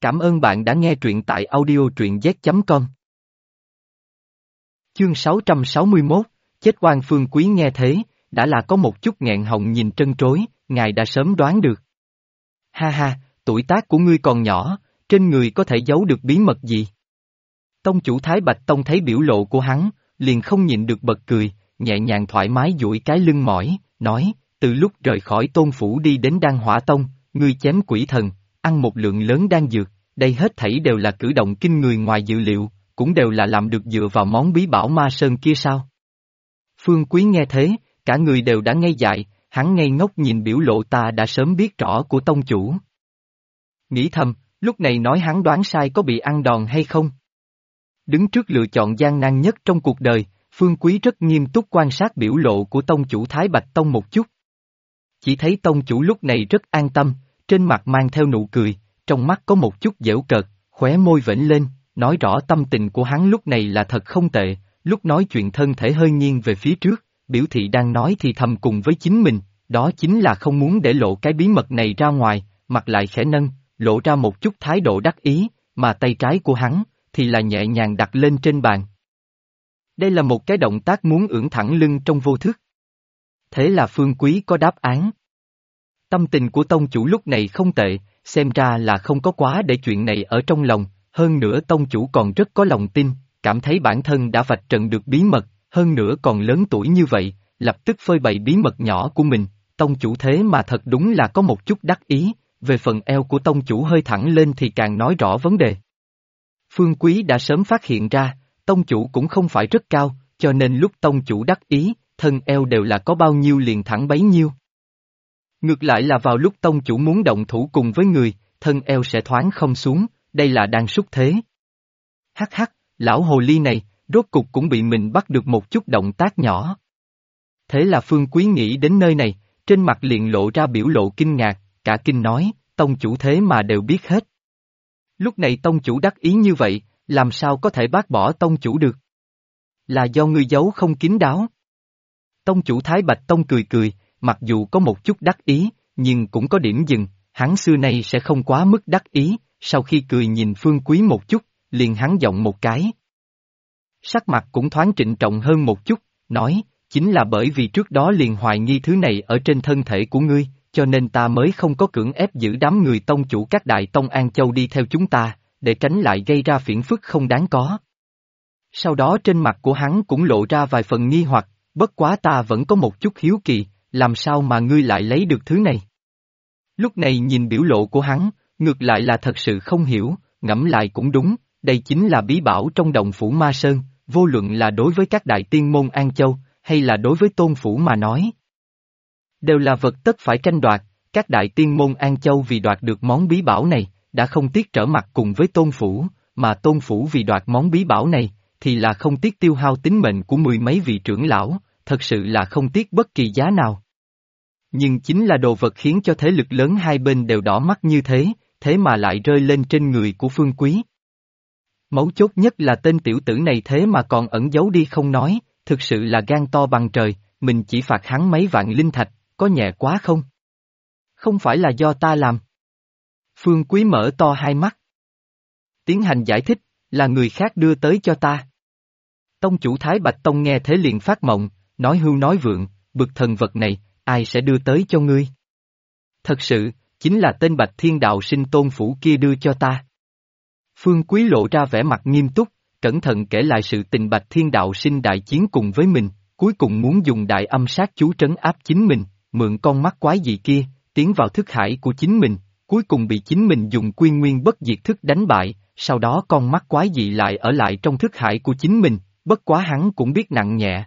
Cảm ơn bạn đã nghe truyện tại audio truyện z.com. Chương 661, chết oan. Phương Quý nghe thế, đã là có một chút nghẹn họng nhìn trân trối, ngài đã sớm đoán được. Ha ha, tuổi tác của ngươi còn nhỏ, trên người có thể giấu được bí mật gì? Tông chủ Thái Bạch Tông thấy biểu lộ của hắn, liền không nhịn được bật cười, nhẹ nhàng thoải mái duỗi cái lưng mỏi, nói, từ lúc rời khỏi Tôn Phủ đi đến Đan Hỏa Tông, ngươi chém quỷ thần, ăn một lượng lớn đan dược, đây hết thảy đều là cử động kinh người ngoài dự liệu, cũng đều là làm được dựa vào món bí bảo ma sơn kia sao? Phương Quý nghe thế, cả người đều đã ngây dại, hắn ngây ngốc nhìn biểu lộ ta đã sớm biết rõ của tông chủ. Nghĩ thầm, lúc này nói hắn đoán sai có bị ăn đòn hay không? Đứng trước lựa chọn gian nan nhất trong cuộc đời, Phương Quý rất nghiêm túc quan sát biểu lộ của tông chủ Thái Bạch Tông một chút. Chỉ thấy tông chủ lúc này rất an tâm, trên mặt mang theo nụ cười, trong mắt có một chút giễu cợt, khóe môi vểnh lên, nói rõ tâm tình của hắn lúc này là thật không tệ, lúc nói chuyện thân thể hơi nghiêng về phía trước, biểu thị đang nói thì thầm cùng với chính mình, đó chính là không muốn để lộ cái bí mật này ra ngoài, mặt lại khẽ nâng, lộ ra một chút thái độ đắc ý, mà tay trái của hắn, thì là nhẹ nhàng đặt lên trên bàn. Đây là một cái động tác muốn ưỡn thẳng lưng trong vô thức. Thế là Phương Quý có đáp án. Tâm tình của tông chủ lúc này không tệ, xem ra là không có quá để chuyện này ở trong lòng, hơn nữa tông chủ còn rất có lòng tin, cảm thấy bản thân đã vạch trần được bí mật, hơn nữa còn lớn tuổi như vậy, lập tức phơi bày bí mật nhỏ của mình, tông chủ thế mà thật đúng là có một chút đắc ý, về phần eo của tông chủ hơi thẳng lên thì càng nói rõ vấn đề. Phương Quý đã sớm phát hiện ra, tông chủ cũng không phải rất cao, cho nên lúc tông chủ đắc ý, thân eo đều là có bao nhiêu liền thẳng bấy nhiêu. Ngược lại là vào lúc tông chủ muốn động thủ cùng với người, thân eo sẽ thoáng không xuống, đây là đang xúc thế. Hắc hắc, lão hồ ly này, rốt cục cũng bị mình bắt được một chút động tác nhỏ. Thế là Phương Quý nghĩ đến nơi này, trên mặt liền lộ ra biểu lộ kinh ngạc, cả kinh nói, tông chủ thế mà đều biết hết. Lúc này tông chủ đắc ý như vậy, làm sao có thể bác bỏ tông chủ được? Là do ngươi giấu không kín đáo. Tông chủ Thái Bạch Tông cười cười, mặc dù có một chút đắc ý, nhưng cũng có điểm dừng, hắn xưa nay sẽ không quá mức đắc ý, sau khi cười nhìn Phương Quý một chút, liền hắn giọng một cái. Sắc mặt cũng thoáng trịnh trọng hơn một chút, nói, chính là bởi vì trước đó liền hoài nghi thứ này ở trên thân thể của ngươi, cho nên ta mới không có cưỡng ép giữ đám người tông chủ các đại tông An Châu đi theo chúng ta, để tránh lại gây ra phiền phức không đáng có. Sau đó trên mặt của hắn cũng lộ ra vài phần nghi hoặc, bất quá ta vẫn có một chút hiếu kỳ, làm sao mà ngươi lại lấy được thứ này? Lúc này nhìn biểu lộ của hắn, ngược lại là thật sự không hiểu, ngẫm lại cũng đúng, đây chính là bí bảo trong Động Phủ Ma Sơn, vô luận là đối với các đại tiên môn An Châu, hay là đối với Tôn Phủ mà nói. Đều là vật tất phải tranh đoạt, các đại tiên môn An Châu vì đoạt được món bí bảo này, đã không tiếc trở mặt cùng với Tôn Phủ, mà Tôn Phủ vì đoạt món bí bảo này, thì là không tiếc tiêu hao tính mệnh của mười mấy vị trưởng lão, thật sự là không tiếc bất kỳ giá nào. Nhưng chính là đồ vật khiến cho thế lực lớn hai bên đều đỏ mắt như thế, thế mà lại rơi lên trên người của Phương Quý. Mấu chốt nhất là tên tiểu tử này thế mà còn ẩn giấu đi không nói, thực sự là gan to bằng trời, mình chỉ phạt hắn mấy vạn linh thạch, có nhẹ quá không? Không phải là do ta làm. Phương Quý mở to hai mắt. Tiến hành giải thích, là người khác đưa tới cho ta. Tông chủ Thái Bạch Tông nghe thế liền phát mộng, nói hưu nói vượng, bực thần vật này, ai sẽ đưa tới cho ngươi? Thật sự, chính là tên Bạch Thiên Đạo Sinh Tôn Phủ kia đưa cho ta. Phương Quý lộ ra vẻ mặt nghiêm túc, cẩn thận kể lại sự tình Bạch Thiên Đạo Sinh đại chiến cùng với mình, cuối cùng muốn dùng đại âm sát chú trấn áp chính mình, mượn con mắt quái dị kia, tiến vào thức hải của chính mình, cuối cùng bị chính mình dùng quy nguyên bất diệt thức đánh bại, sau đó con mắt quái dị lại ở lại trong thức hải của chính mình, bất quá hắn cũng biết nặng nhẹ.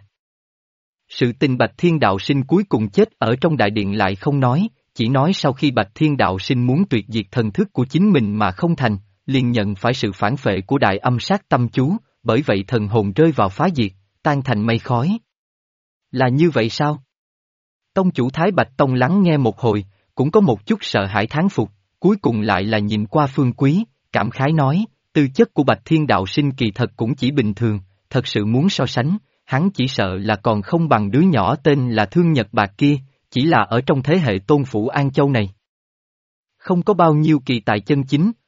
Sự tình Bạch Thiên Đạo Sinh cuối cùng chết ở trong đại điện lại không nói, chỉ nói sau khi Bạch Thiên Đạo Sinh muốn tuyệt diệt thần thức của chính mình mà không thành, liền nhận phải sự phản phệ của đại âm sát tâm chú, bởi vậy thần hồn rơi vào phá diệt, tan thành mây khói. Là như vậy sao? Tông chủ Thái Bạch Tông lắng nghe một hồi, cũng có một chút sợ hãi thán phục, cuối cùng lại là nhìn qua Phương Quý, cảm khái nói, tư chất của Bạch Thiên Đạo Sinh kỳ thật cũng chỉ bình thường, thật sự muốn so sánh, hắn chỉ sợ là còn không bằng đứa nhỏ tên là Thương Nhật Bạc kia, chỉ là ở trong thế hệ Tôn Phủ An Châu này. Không có bao nhiêu kỳ tài chân chính,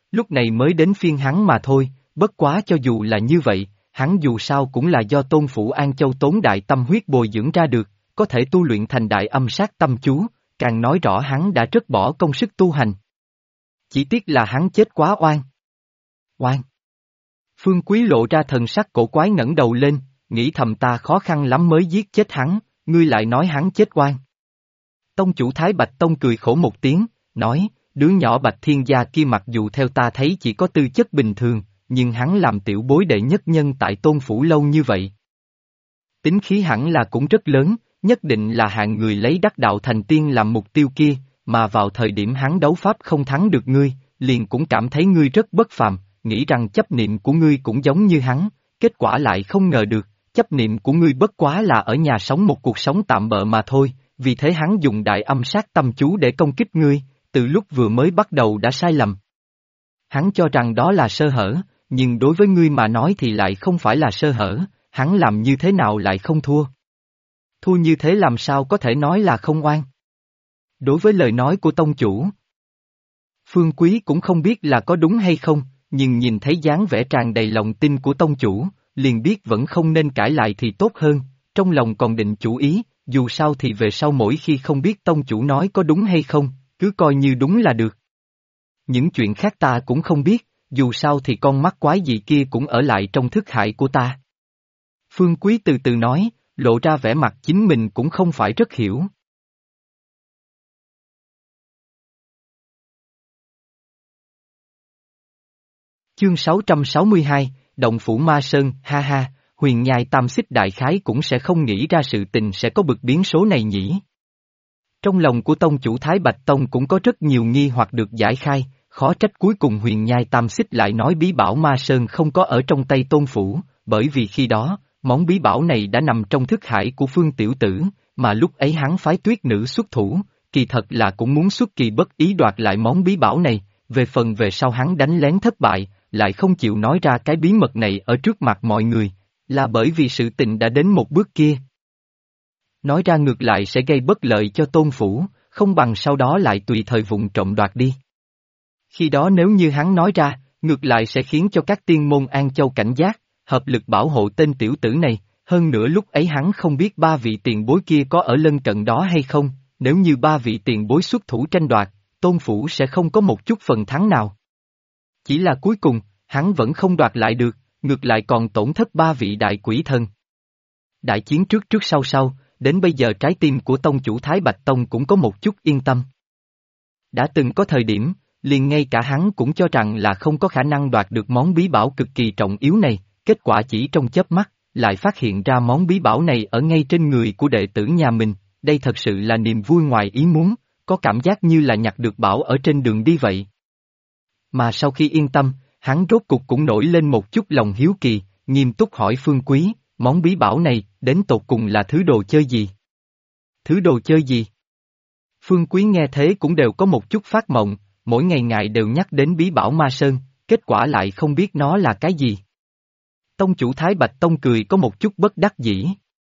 lúc này mới đến phiên hắn mà thôi, bất quá cho dù là như vậy, hắn dù sao cũng là do Tôn Phủ An Châu tốn đại tâm huyết bồi dưỡng ra được, có thể tu luyện thành đại âm sát tâm chú, càng nói rõ hắn đã rất bỏ công sức tu hành. Chỉ tiếc là hắn chết quá oan. Oan. Phương Quý lộ ra thần sắc cổ quái ngẩng đầu lên, nghĩ thầm ta khó khăn lắm mới giết chết hắn, ngươi lại nói hắn chết oan. Tông chủ Thái Bạch Tông cười khổ một tiếng, nói, đứa nhỏ Bạch Thiên Gia kia mặc dù theo ta thấy chỉ có tư chất bình thường, nhưng hắn làm tiểu bối đệ nhất nhân tại Tôn Phủ lâu như vậy. Tính khí hẳn là cũng rất lớn, nhất định là hạng người lấy đắc đạo thành tiên làm mục tiêu kia, mà vào thời điểm hắn đấu pháp không thắng được ngươi, liền cũng cảm thấy ngươi rất bất phàm, nghĩ rằng chấp niệm của ngươi cũng giống như hắn, kết quả lại không ngờ được, chấp niệm của ngươi bất quá là ở nhà sống một cuộc sống tạm bợ mà thôi, vì thế hắn dùng đại âm sát tâm chú để công kích ngươi, từ lúc vừa mới bắt đầu đã sai lầm. Hắn cho rằng đó là sơ hở, nhưng đối với ngươi mà nói thì lại không phải là sơ hở, hắn làm như thế nào lại không thua. Thua như thế làm sao có thể nói là không oan. Đối với lời nói của tông chủ, Phương Quý cũng không biết là có đúng hay không, nhưng nhìn thấy dáng vẻ tràn đầy lòng tin của tông chủ, liền biết vẫn không nên cãi lại thì tốt hơn, trong lòng còn định chủ ý, dù sao thì về sau mỗi khi không biết tông chủ nói có đúng hay không, cứ coi như đúng là được. Những chuyện khác ta cũng không biết, dù sao thì con mắt quái dị kia cũng ở lại trong thức hải của ta. Phương Quý từ từ nói, lộ ra vẻ mặt chính mình cũng không phải rất hiểu. Chương 662, Động Phủ Ma Sơn, ha ha, huyền nhai tam xích đại khái cũng sẽ không nghĩ ra sự tình sẽ có bực biến số này nhỉ. Trong lòng của tông chủ Thái Bạch Tông cũng có rất nhiều nghi hoặc được giải khai, khó trách cuối cùng huyền nhai tam xích lại nói bí bảo Ma Sơn không có ở trong tay Tôn Phủ, bởi vì khi đó, món bí bảo này đã nằm trong thức hải của Phương Tiểu Tử, mà lúc ấy hắn phái tuyết nữ xuất thủ, kỳ thật là cũng muốn xuất kỳ bất ý đoạt lại món bí bảo này, về phần về sau hắn đánh lén thất bại, lại không chịu nói ra cái bí mật này ở trước mặt mọi người, là bởi vì sự tình đã đến một bước kia. Nói ra ngược lại sẽ gây bất lợi cho Tôn Phủ, không bằng sau đó lại tùy thời vụng trộm đoạt đi. Khi đó nếu như hắn nói ra, ngược lại sẽ khiến cho các tiên môn An Châu cảnh giác, hợp lực bảo hộ tên tiểu tử này, hơn nữa lúc ấy hắn không biết ba vị tiền bối kia có ở lân cận đó hay không, nếu như ba vị tiền bối xuất thủ tranh đoạt, Tôn Phủ sẽ không có một chút phần thắng nào. Chỉ là cuối cùng, hắn vẫn không đoạt lại được, ngược lại còn tổn thất ba vị đại quỷ thần. Đại chiến trước trước sau sau, đến bây giờ trái tim của tông chủ Thái Bạch Tông cũng có một chút yên tâm. Đã từng có thời điểm, liền ngay cả hắn cũng cho rằng là không có khả năng đoạt được món bí bảo cực kỳ trọng yếu này, kết quả chỉ trong chớp mắt, lại phát hiện ra món bí bảo này ở ngay trên người của đệ tử nhà mình, đây thật sự là niềm vui ngoài ý muốn, có cảm giác như là nhặt được bảo ở trên đường đi vậy. Mà sau khi yên tâm, hắn rốt cục cũng nổi lên một chút lòng hiếu kỳ, nghiêm túc hỏi Phương Quý, món bí bảo này, đến tột cùng là thứ đồ chơi gì? Thứ đồ chơi gì? Phương Quý nghe thế cũng đều có một chút phát mộng, mỗi ngày ngài đều nhắc đến bí bảo Ma Sơn, kết quả lại không biết nó là cái gì. Tông chủ Thái Bạch Tông cười có một chút bất đắc dĩ.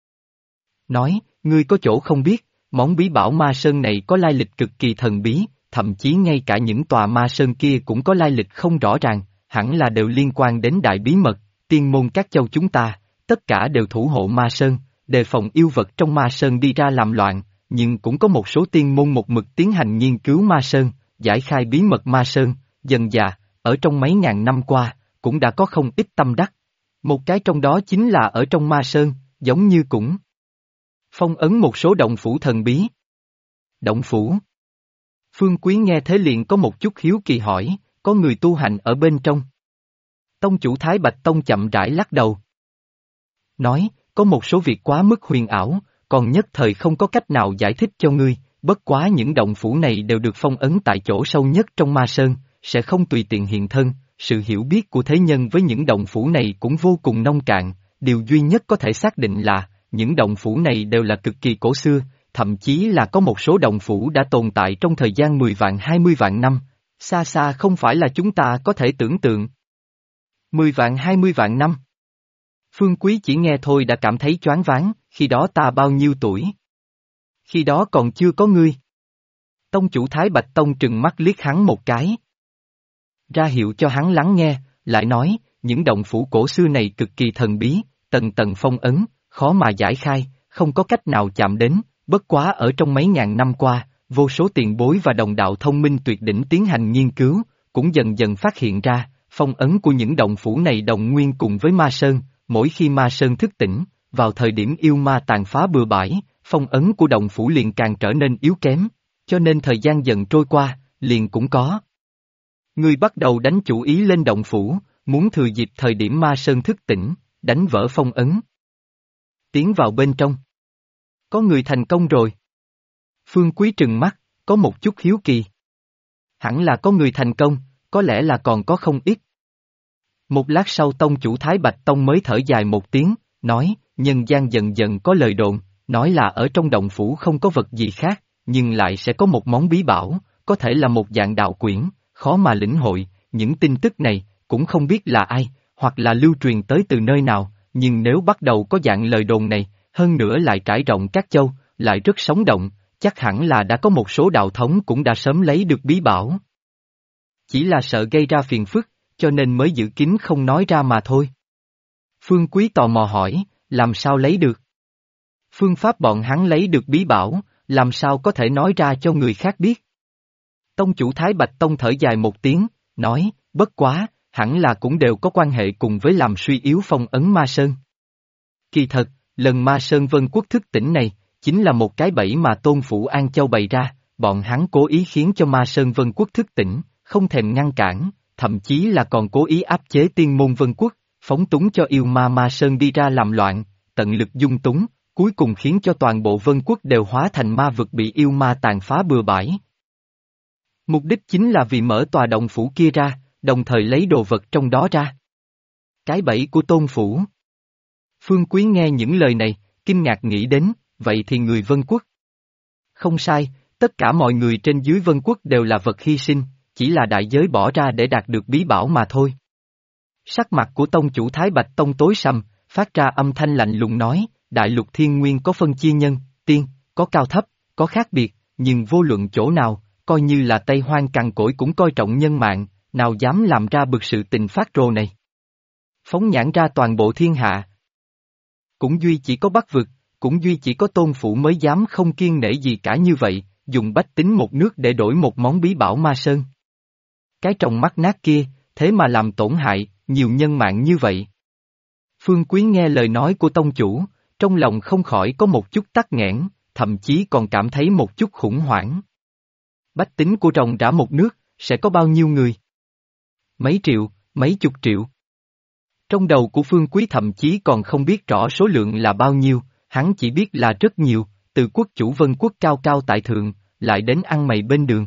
Nói, ngươi có chỗ không biết, món bí bảo Ma Sơn này có lai lịch cực kỳ thần bí, thậm chí ngay cả những tòa Ma Sơn kia cũng có lai lịch không rõ ràng, hẳn là đều liên quan đến đại bí mật, tiên môn các châu chúng ta, tất cả đều thủ hộ Ma Sơn, đề phòng yêu vật trong Ma Sơn đi ra làm loạn, nhưng cũng có một số tiên môn một mực tiến hành nghiên cứu Ma Sơn, giải khai bí mật Ma Sơn, dần dà, ở trong mấy ngàn năm qua, cũng đã có không ít tâm đắc. Một cái trong đó chính là ở trong Ma Sơn, giống như cũng phong ấn một số động phủ thần bí. Động phủ? Phương Quý nghe thế liền có một chút hiếu kỳ hỏi, có người tu hành ở bên trong. Tông chủ Thái Bạch Tông chậm rãi lắc đầu. Nói, có một số việc quá mức huyền ảo, còn nhất thời không có cách nào giải thích cho ngươi, bất quá những động phủ này đều được phong ấn tại chỗ sâu nhất trong Ma Sơn, sẽ không tùy tiện hiện thân, sự hiểu biết của thế nhân với những động phủ này cũng vô cùng nông cạn, điều duy nhất có thể xác định là, những động phủ này đều là cực kỳ cổ xưa, thậm chí là có một số động phủ đã tồn tại trong thời gian 10 vạn 20 vạn năm, xa xa không phải là chúng ta có thể tưởng tượng. 10 vạn 20 vạn năm. Phương Quý chỉ nghe thôi đã cảm thấy choáng váng, khi đó ta bao nhiêu tuổi? Khi đó còn chưa có ngươi. Tông chủ Thái Bạch Tông trừng mắt liếc hắn một cái. ra hiệu cho hắn lắng nghe, lại nói, những động phủ cổ xưa này cực kỳ thần bí, tầng tầng phong ấn, khó mà giải khai, không có cách nào chạm đến, bất quá ở trong mấy ngàn năm qua, vô số tiền bối và đồng đạo thông minh tuyệt đỉnh tiến hành nghiên cứu, cũng dần dần phát hiện ra, phong ấn của những động phủ này đồng nguyên cùng với ma sơn, mỗi khi ma sơn thức tỉnh, vào thời điểm yêu ma tàn phá bừa bãi, phong ấn của động phủ liền càng trở nên yếu kém, cho nên thời gian dần trôi qua, liền cũng có. Người bắt đầu đánh chủ ý lên động phủ, muốn thừa dịp thời điểm ma sơn thức tỉnh, đánh vỡ phong ấn. Tiến vào bên trong. Có người thành công rồi. Phương Quý trừng mắt, có một chút hiếu kỳ. Hẳn là có người thành công, có lẽ là còn có không ít. Một lát sau tông chủ Thái Bạch Tông mới thở dài một tiếng, nói, nhân gian dần dần có lời đồn, nói là ở trong động phủ không có vật gì khác, nhưng lại sẽ có một món bí bảo, có thể là một dạng đạo quyển, khó mà lĩnh hội, những tin tức này, cũng không biết là ai, hoặc là lưu truyền tới từ nơi nào, nhưng nếu bắt đầu có dạng lời đồn này, hơn nữa lại trải rộng các châu, lại rất sống động, chắc hẳn là đã có một số đạo thống cũng đã sớm lấy được bí bảo. Chỉ là sợ gây ra phiền phức, cho nên mới giữ kín không nói ra mà thôi. Phương Quý tò mò hỏi, làm sao lấy được? Phương pháp bọn hắn lấy được bí bảo, làm sao có thể nói ra cho người khác biết? Tông chủ Thái Bạch Tông thở dài một tiếng, nói, bất quá, hẳn là cũng đều có quan hệ cùng với làm suy yếu phong ấn ma sơn. Kỳ thật, lần ma sơn vân quốc thức tỉnh này, chính là một cái bẫy mà Tôn Phủ An Châu bày ra, bọn hắn cố ý khiến cho ma sơn vân quốc thức tỉnh, không thèm ngăn cản, thậm chí là còn cố ý áp chế tiên môn vân quốc, phóng túng cho yêu ma ma sơn đi ra làm loạn, tận lực dung túng, cuối cùng khiến cho toàn bộ vân quốc đều hóa thành ma vực bị yêu ma tàn phá bừa bãi. Mục đích chính là vì mở tòa động phủ kia ra, đồng thời lấy đồ vật trong đó ra. Cái bẫy của Tôn Phủ. Phương Quý nghe những lời này, kinh ngạc nghĩ đến, vậy thì người vân quốc. Không sai, tất cả mọi người trên dưới vân quốc đều là vật hy sinh, chỉ là đại giới bỏ ra để đạt được bí bảo mà thôi. Sắc mặt của tông chủ Thái Bạch Tông tối sầm, phát ra âm thanh lạnh lùng nói, đại lục thiên nguyên có phân chia nhân, tiên, có cao thấp, có khác biệt, nhưng vô luận chỗ nào, coi như là Tây Hoang cằn cỗi cũng coi trọng nhân mạng, nào dám làm ra bực sự tình phát rồ này. Phóng nhãn ra toàn bộ thiên hạ. Cũng duy chỉ có Bắc vực, cũng duy chỉ có Tôn Phủ mới dám không kiêng nể gì cả như vậy, dùng bách tính một nước để đổi một món bí bảo ma sơn. Cái tròng mắt nát kia, thế mà làm tổn hại, nhiều nhân mạng như vậy. Phương Quý nghe lời nói của tông chủ, trong lòng không khỏi có một chút tắc nghẽn, thậm chí còn cảm thấy một chút khủng hoảng. Bách tính của ròng rã một nước, sẽ có bao nhiêu người? Mấy triệu, mấy chục triệu. Trong đầu của Phương Quý thậm chí còn không biết rõ số lượng là bao nhiêu, hắn chỉ biết là rất nhiều, từ quốc chủ vân quốc cao cao tại thượng, lại đến ăn mày bên đường.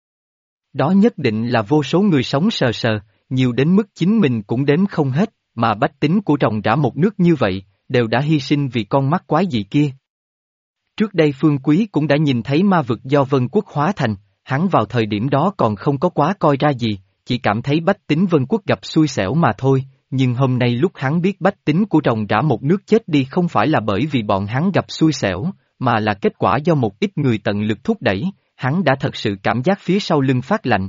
Đó nhất định là vô số người sống sờ sờ, nhiều đến mức chính mình cũng đếm không hết, mà bách tính của ròng rã một nước như vậy, đều đã hy sinh vì con mắt quái dị kia. Trước đây Phương Quý cũng đã nhìn thấy ma vực do vân quốc hóa thành, hắn vào thời điểm đó còn không có quá coi ra gì, chỉ cảm thấy bách tính vân quốc gặp xui xẻo mà thôi, nhưng hôm nay lúc hắn biết bách tính của ròng rã một nước chết đi không phải là bởi vì bọn hắn gặp xui xẻo, mà là kết quả do một ít người tận lực thúc đẩy, hắn đã thật sự cảm giác phía sau lưng phát lạnh.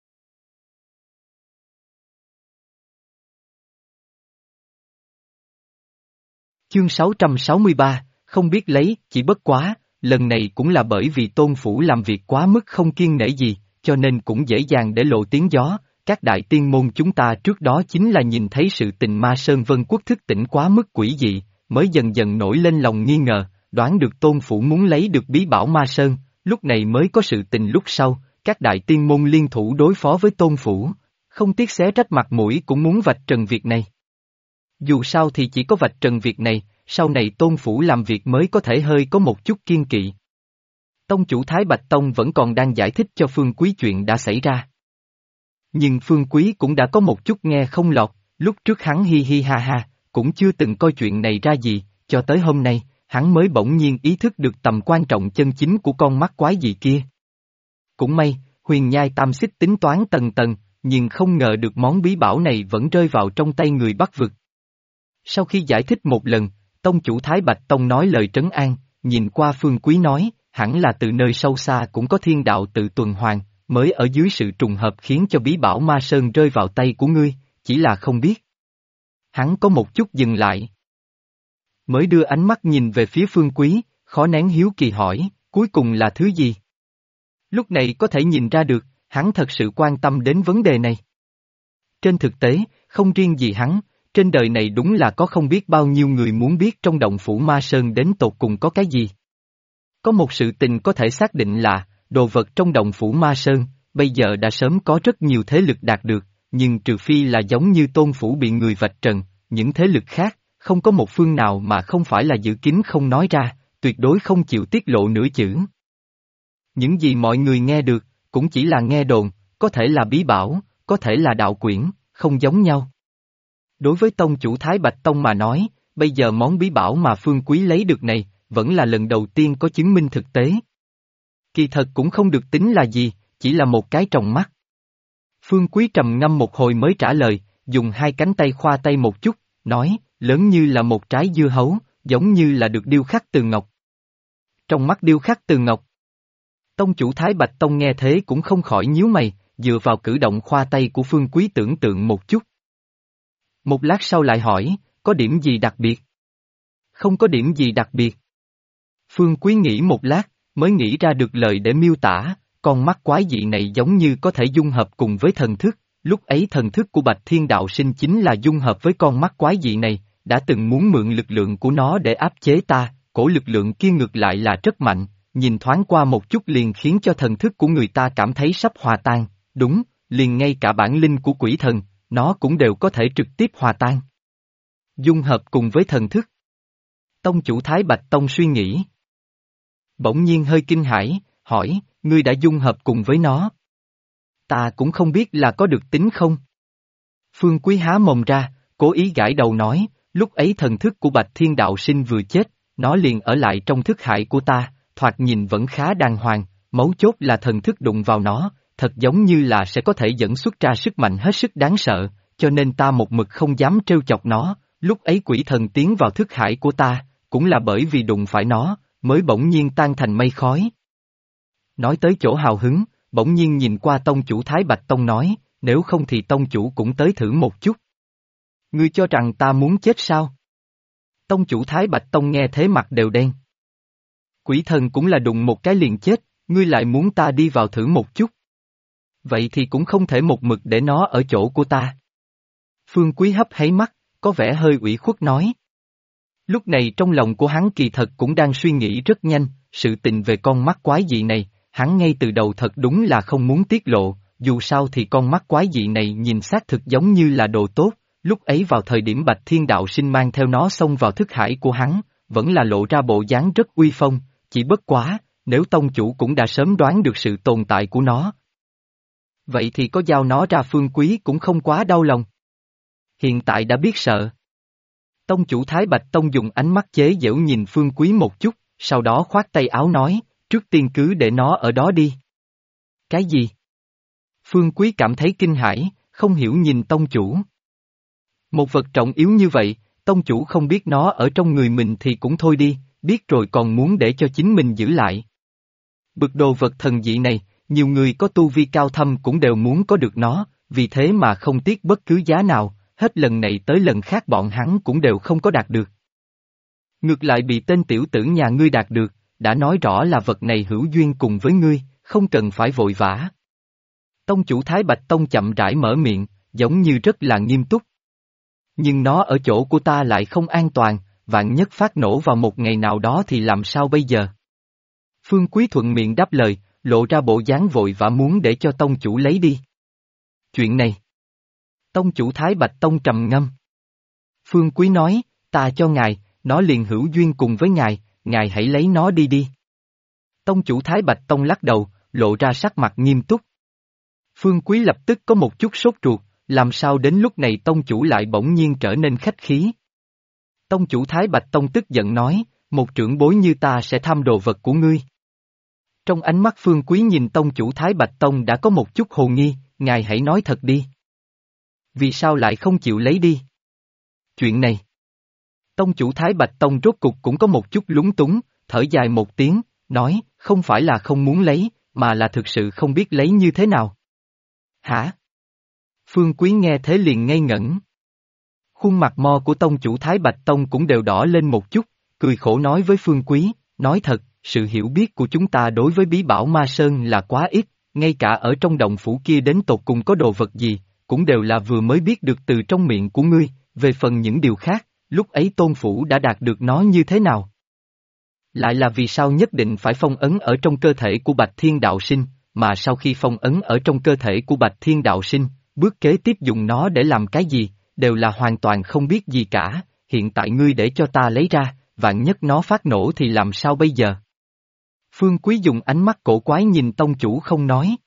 Chương 663, không biết lấy, chỉ bất quá, lần này cũng là bởi vì Tôn Phủ làm việc quá mức không kiêng nể gì, cho nên cũng dễ dàng để lộ tiếng gió, các đại tiên môn chúng ta trước đó chính là nhìn thấy sự tình ma sơn vân quốc thức tỉnh quá mức quỷ dị, mới dần dần nổi lên lòng nghi ngờ, đoán được Tôn Phủ muốn lấy được bí bảo ma sơn, lúc này mới có sự tình lúc sau, các đại tiên môn liên thủ đối phó với Tôn Phủ, không tiếc xé rách mặt mũi cũng muốn vạch trần việc này. Dù sao thì chỉ có vạch trần việc này, sau này Tôn Phủ làm việc mới có thể hơi có một chút kiên kỵ. Tông chủ Thái Bạch Tông vẫn còn đang giải thích cho Phương Quý chuyện đã xảy ra. Nhưng Phương Quý cũng đã có một chút nghe không lọt, lúc trước hắn hi hi ha ha, cũng chưa từng coi chuyện này ra gì, cho tới hôm nay, hắn mới bỗng nhiên ý thức được tầm quan trọng chân chính của con mắt quái dị kia. Cũng may, huyền nhai tam xích tính toán tầng tầng, nhưng không ngờ được món bí bảo này vẫn rơi vào trong tay người Bắc vực. Sau khi giải thích một lần, tông chủ Thái Bạch Tông nói lời trấn an, nhìn qua Phương Quý nói, hẳn là từ nơi sâu xa cũng có thiên đạo tự tuần hoàn, mới ở dưới sự trùng hợp khiến cho bí bảo Ma Sơn rơi vào tay của ngươi, chỉ là không biết. Hắn có một chút dừng lại. Mới đưa ánh mắt nhìn về phía Phương Quý, khó nén hiếu kỳ hỏi, cuối cùng là thứ gì? Lúc này có thể nhìn ra được, hắn thật sự quan tâm đến vấn đề này. Trên thực tế, không riêng gì hắn, trên đời này đúng là có không biết bao nhiêu người muốn biết trong động phủ Ma Sơn đến tột cùng có cái gì. Có một sự tình có thể xác định là, đồ vật trong động phủ Ma Sơn, bây giờ đã sớm có rất nhiều thế lực đạt được, nhưng trừ phi là giống như Tôn Phủ bị người vạch trần, những thế lực khác, không có một phương nào mà không phải là giữ kín không nói ra, tuyệt đối không chịu tiết lộ nửa chữ. Những gì mọi người nghe được, cũng chỉ là nghe đồn, có thể là bí bảo, có thể là đạo quyển, không giống nhau. Đối với tông chủ Thái Bạch Tông mà nói, bây giờ món bí bảo mà Phương Quý lấy được này, vẫn là lần đầu tiên có chứng minh thực tế. Kỳ thật cũng không được tính là gì, chỉ là một cái tròng mắt. Phương Quý trầm ngâm một hồi mới trả lời, dùng hai cánh tay khoa tay một chút, nói, lớn như là một trái dưa hấu, giống như là được điêu khắc từ ngọc. Trong mắt điêu khắc từ ngọc. Tông chủ Thái Bạch Tông nghe thế cũng không khỏi nhíu mày, dựa vào cử động khoa tay của Phương Quý tưởng tượng một chút. Một lát sau lại hỏi, có điểm gì đặc biệt? Không có điểm gì đặc biệt. Phương Quý nghĩ một lát, mới nghĩ ra được lời để miêu tả, con mắt quái dị này giống như có thể dung hợp cùng với thần thức, lúc ấy thần thức của Bạch Thiên Đạo Sinh chính là dung hợp với con mắt quái dị này, đã từng muốn mượn lực lượng của nó để áp chế ta, cổ lực lượng kia ngược lại là rất mạnh, nhìn thoáng qua một chút liền khiến cho thần thức của người ta cảm thấy sắp hòa tan, đúng, liền ngay cả bản linh của quỷ thần, nó cũng đều có thể trực tiếp hòa tan. Dung hợp cùng với thần thức. Tông chủ Thái Bạch Tông suy nghĩ. Bỗng nhiên hơi kinh hãi, hỏi, ngươi đã dung hợp cùng với nó. Ta cũng không biết là có được tính không. Phương Quý há mồm ra, cố ý gãi đầu nói, lúc ấy thần thức của Bạch Thiên Đạo Sinh vừa chết, nó liền ở lại trong thức hải của ta, thoạt nhìn vẫn khá đàng hoàng, mấu chốt là thần thức đụng vào nó, thật giống như là sẽ có thể dẫn xuất ra sức mạnh hết sức đáng sợ, cho nên ta một mực không dám trêu chọc nó, lúc ấy quỷ thần tiến vào thức hải của ta, cũng là bởi vì đụng phải nó, mới bỗng nhiên tan thành mây khói. Nói tới chỗ hào hứng, bỗng nhiên nhìn qua tông chủ Thái Bạch Tông nói, nếu không thì tông chủ cũng tới thử một chút. Ngươi cho rằng ta muốn chết sao? Tông chủ Thái Bạch Tông nghe thế mặt đều đen. Quỷ thần cũng là đụng một cái liền chết, ngươi lại muốn ta đi vào thử một chút. Vậy thì cũng không thể một mực để nó ở chỗ của ta. Phương Quý hấp háy mắt, có vẻ hơi ủy khuất nói. Lúc này trong lòng của hắn kỳ thật cũng đang suy nghĩ rất nhanh, sự tình về con mắt quái dị này, hắn ngay từ đầu thật đúng là không muốn tiết lộ, dù sao thì con mắt quái dị này nhìn xác thực giống như là đồ tốt, lúc ấy vào thời điểm Bạch Thiên Đạo Sinh mang theo nó xông vào thức hải của hắn, vẫn là lộ ra bộ dáng rất uy phong, chỉ bất quá, nếu tông chủ cũng đã sớm đoán được sự tồn tại của nó. Vậy thì có giao nó ra Phương Quý cũng không quá đau lòng. Hiện tại đã biết sợ. Tông chủ Thái Bạch Tông dùng ánh mắt chế giễu nhìn Phương Quý một chút, sau đó khoát tay áo nói, trước tiên cứ để nó ở đó đi. Cái gì? Phương Quý cảm thấy kinh hãi, không hiểu nhìn tông chủ. Một vật trọng yếu như vậy, tông chủ không biết nó ở trong người mình thì cũng thôi đi, biết rồi còn muốn để cho chính mình giữ lại. Bực đồ vật thần dị này, nhiều người có tu vi cao thâm cũng đều muốn có được nó, vì thế mà không tiếc bất cứ giá nào, hết lần này tới lần khác bọn hắn cũng đều không có đạt được. Ngược lại bị tên tiểu tử nhà ngươi đạt được, đã nói rõ là vật này hữu duyên cùng với ngươi, không cần phải vội vã. Tông chủ Thái Bạch Tông chậm rãi mở miệng, giống như rất là nghiêm túc. Nhưng nó ở chỗ của ta lại không an toàn, vạn nhất phát nổ vào một ngày nào đó thì làm sao bây giờ? Phương Quý thuận miệng đáp lời, lộ ra bộ dáng vội vã muốn để cho tông chủ lấy đi. Chuyện này. Tông chủ Thái Bạch Tông trầm ngâm. Phương Quý nói, ta cho ngài, nó liền hữu duyên cùng với ngài hãy lấy nó đi đi. Tông chủ Thái Bạch Tông lắc đầu, lộ ra sắc mặt nghiêm túc. Phương Quý lập tức có một chút sốt ruột, làm sao đến lúc này tông chủ lại bỗng nhiên trở nên khách khí. Tông chủ Thái Bạch Tông tức giận nói, một trưởng bối như ta sẽ tham đồ vật của ngươi. Trong ánh mắt Phương Quý nhìn tông chủ Thái Bạch Tông đã có một chút hồ nghi, ngài hãy nói thật đi. Vì sao lại không chịu lấy đi? Chuyện này. Tông chủ Thái Bạch Tông rốt cục cũng có một chút lúng túng, thở dài một tiếng, nói, không phải là không muốn lấy, mà là thực sự không biết lấy như thế nào. Hả? Phương Quý nghe thế liền ngây ngẩn. Khuôn mặt mo của tông chủ Thái Bạch Tông cũng đều đỏ lên một chút, cười khổ nói với Phương Quý, nói thật, sự hiểu biết của chúng ta đối với bí bảo Ma Sơn là quá ít, ngay cả ở trong động phủ kia đến tột cùng có đồ vật gì, cũng đều là vừa mới biết được từ trong miệng của ngươi, về phần những điều khác, lúc ấy tôn phủ đã đạt được nó như thế nào? Lại là vì sao nhất định phải phong ấn ở trong cơ thể của Bạch Thiên Đạo Sinh, mà sau khi phong ấn ở trong cơ thể của Bạch Thiên Đạo Sinh, bước kế tiếp dùng nó để làm cái gì, đều là hoàn toàn không biết gì cả, hiện tại ngươi để cho ta lấy ra, vạn nhất nó phát nổ thì làm sao bây giờ? Phương Quý dùng ánh mắt cổ quái nhìn tông chủ không nói.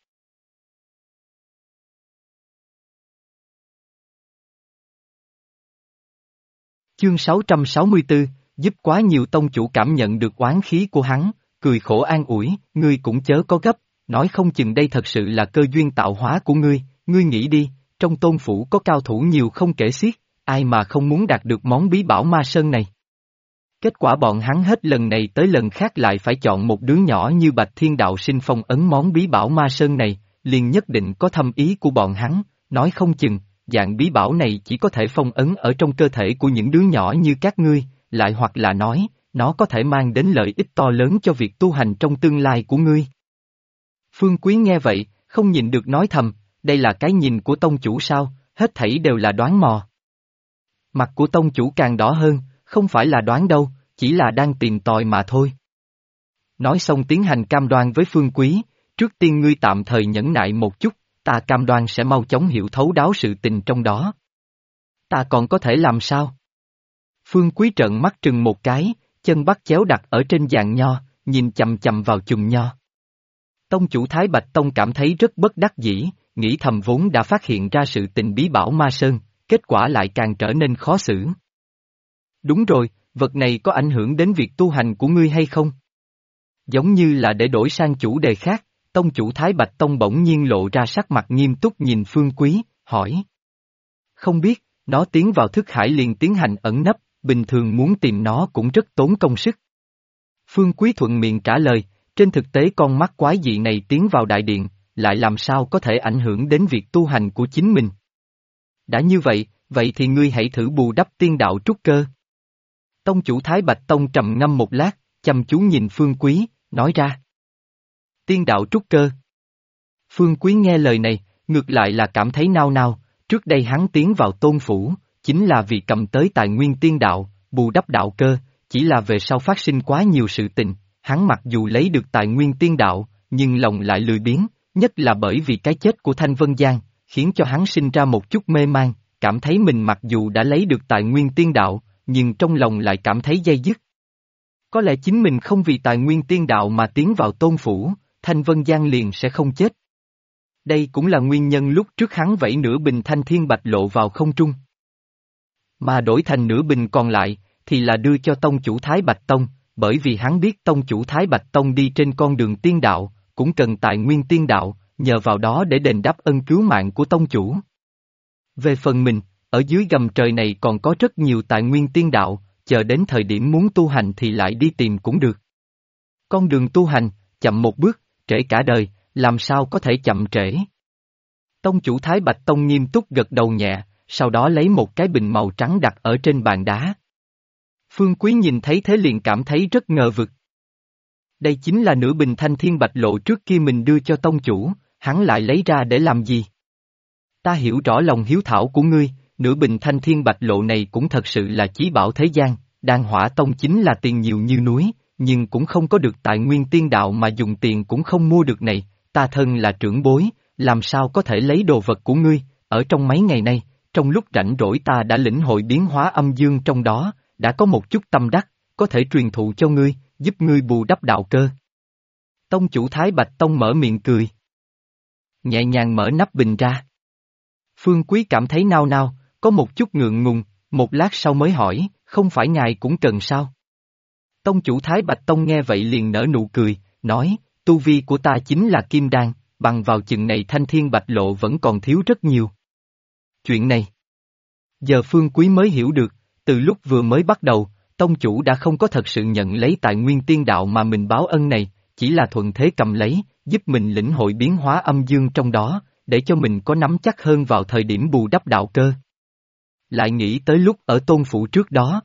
Chương 664, giúp quá nhiều tông chủ cảm nhận được oán khí của hắn, cười khổ an ủi, ngươi cũng chớ có gấp, nói không chừng đây thật sự là cơ duyên tạo hóa của ngươi nghĩ đi, trong tôn phủ có cao thủ nhiều không kể xiết, ai mà không muốn đạt được món bí bảo Ma Sơn này. Kết quả bọn hắn hết lần này tới lần khác lại phải chọn một đứa nhỏ như Bạch Thiên Đạo Sinh phong ấn món bí bảo Ma Sơn này, liền nhất định có thâm ý của bọn hắn, nói không chừng, dạng bí bảo này chỉ có thể phong ấn ở trong cơ thể của những đứa nhỏ như các ngươi, lại hoặc là nói, nó có thể mang đến lợi ích to lớn cho việc tu hành trong tương lai của ngươi. Phương Quý nghe vậy, không nhìn được nói thầm, đây là cái nhìn của tông chủ sao, hết thảy đều là đoán mò. Mặt của tông chủ càng đỏ hơn, không phải là đoán đâu, chỉ là đang tìm tòi mà thôi. Nói xong tiến hành cam đoan với Phương Quý, trước tiên ngươi tạm thời nhẫn nại một chút, ta cam đoan sẽ mau chóng hiểu thấu đáo sự tình trong đó. Ta còn có thể làm sao? Phương Quý trợn mắt trừng một cái, chân bắt chéo đặt ở trên giàn nho, nhìn chầm chầm vào chùm nho. Tông chủ Thái Bạch Tông cảm thấy rất bất đắc dĩ, nghĩ thầm vốn đã phát hiện ra sự tình bí bảo Ma Sơn, kết quả lại càng trở nên khó xử. Đúng rồi, vật này có ảnh hưởng đến việc tu hành của ngươi hay không? Giống như là để đổi sang chủ đề khác, tông chủ Thái Bạch Tông bỗng nhiên lộ ra sắc mặt nghiêm túc nhìn Phương Quý, hỏi. Không biết, nó tiến vào thức hải liền tiến hành ẩn nấp, bình thường muốn tìm nó cũng rất tốn công sức. Phương Quý thuận miệng trả lời, trên thực tế con mắt quái dị này tiến vào đại điện, lại làm sao có thể ảnh hưởng đến việc tu hành của chính mình. Đã như vậy, vậy thì ngươi hãy thử bù đắp tiên đạo trúc cơ. Tông chủ Thái Bạch Tông trầm ngâm một lát, chăm chú nhìn Phương Quý, nói ra. Tiên đạo trúc cơ. Phương Quý nghe lời này, ngược lại là cảm thấy nao nao, trước đây hắn tiến vào tôn phủ, chính là vì cầm tới tài nguyên tiên đạo, bù đắp đạo cơ, chỉ là về sau phát sinh quá nhiều sự tình, hắn mặc dù lấy được tài nguyên tiên đạo, nhưng lòng lại lười biếng, nhất là bởi vì cái chết của Thanh Vân Giang, khiến cho hắn sinh ra một chút mê man, cảm thấy mình mặc dù đã lấy được tài nguyên tiên đạo, nhưng trong lòng lại cảm thấy day dứt. Có lẽ chính mình không vì tài nguyên tiên đạo mà tiến vào tôn phủ, Thanh Vân Giang liền sẽ không chết. Đây cũng là nguyên nhân lúc trước hắn vẩy nửa bình thanh thiên bạch lộ vào không trung. Mà đổi thành nửa bình còn lại, thì là đưa cho tông chủ Thái Bạch Tông, bởi vì hắn biết tông chủ Thái Bạch Tông đi trên con đường tiên đạo, cũng cần tài nguyên tiên đạo, nhờ vào đó để đền đáp ân cứu mạng của tông chủ. Về phần mình, ở dưới gầm trời này còn có rất nhiều tài nguyên tiên đạo, chờ đến thời điểm muốn tu hành thì lại đi tìm cũng được. Con đường tu hành, chậm một bước, trễ cả đời, làm sao có thể chậm trễ. Tông chủ Thái Bạch Tông nghiêm túc gật đầu nhẹ, sau đó lấy một cái bình màu trắng đặt ở trên bàn đá. Phương Quý nhìn thấy thế liền cảm thấy rất ngờ vực. Đây chính là nửa bình thanh thiên bạch lộ trước kia mình đưa cho tông chủ, hắn lại lấy ra để làm gì? Ta hiểu rõ lòng hiếu thảo của ngươi, nửa bình thanh thiên bạch lộ này cũng thật sự là chí bảo thế gian, Đan Hỏa Tông chính là tiền nhiều như núi, nhưng cũng không có được tài nguyên tiên đạo mà dùng tiền cũng không mua được này, ta thân là trưởng bối, làm sao có thể lấy đồ vật của ngươi, ở trong mấy ngày nay, trong lúc rảnh rỗi ta đã lĩnh hội biến hóa âm dương trong đó, đã có một chút tâm đắc, có thể truyền thụ cho ngươi, giúp ngươi bù đắp đạo cơ. Tông chủ Thái Bạch Tông mở miệng cười. Nhẹ nhàng mở nắp bình ra. Phương Quý cảm thấy nao nao, có một chút ngượng ngùng, một lát sau mới hỏi, không phải ngài cũng cần sao? Tông chủ Thái Bạch Tông nghe vậy liền nở nụ cười, nói, tu vi của ta chính là kim đan, bằng vào chừng này thanh thiên bạch lộ vẫn còn thiếu rất nhiều. Chuyện này, giờ Phương Quý mới hiểu được, từ lúc vừa mới bắt đầu, tông chủ đã không có thật sự nhận lấy tài nguyên tiên đạo mà mình báo ân này, chỉ là thuận thế cầm lấy, giúp mình lĩnh hội biến hóa âm dương trong đó, để cho mình có nắm chắc hơn vào thời điểm bù đắp đạo cơ. Lại nghĩ tới lúc ở Tôn Phủ trước đó.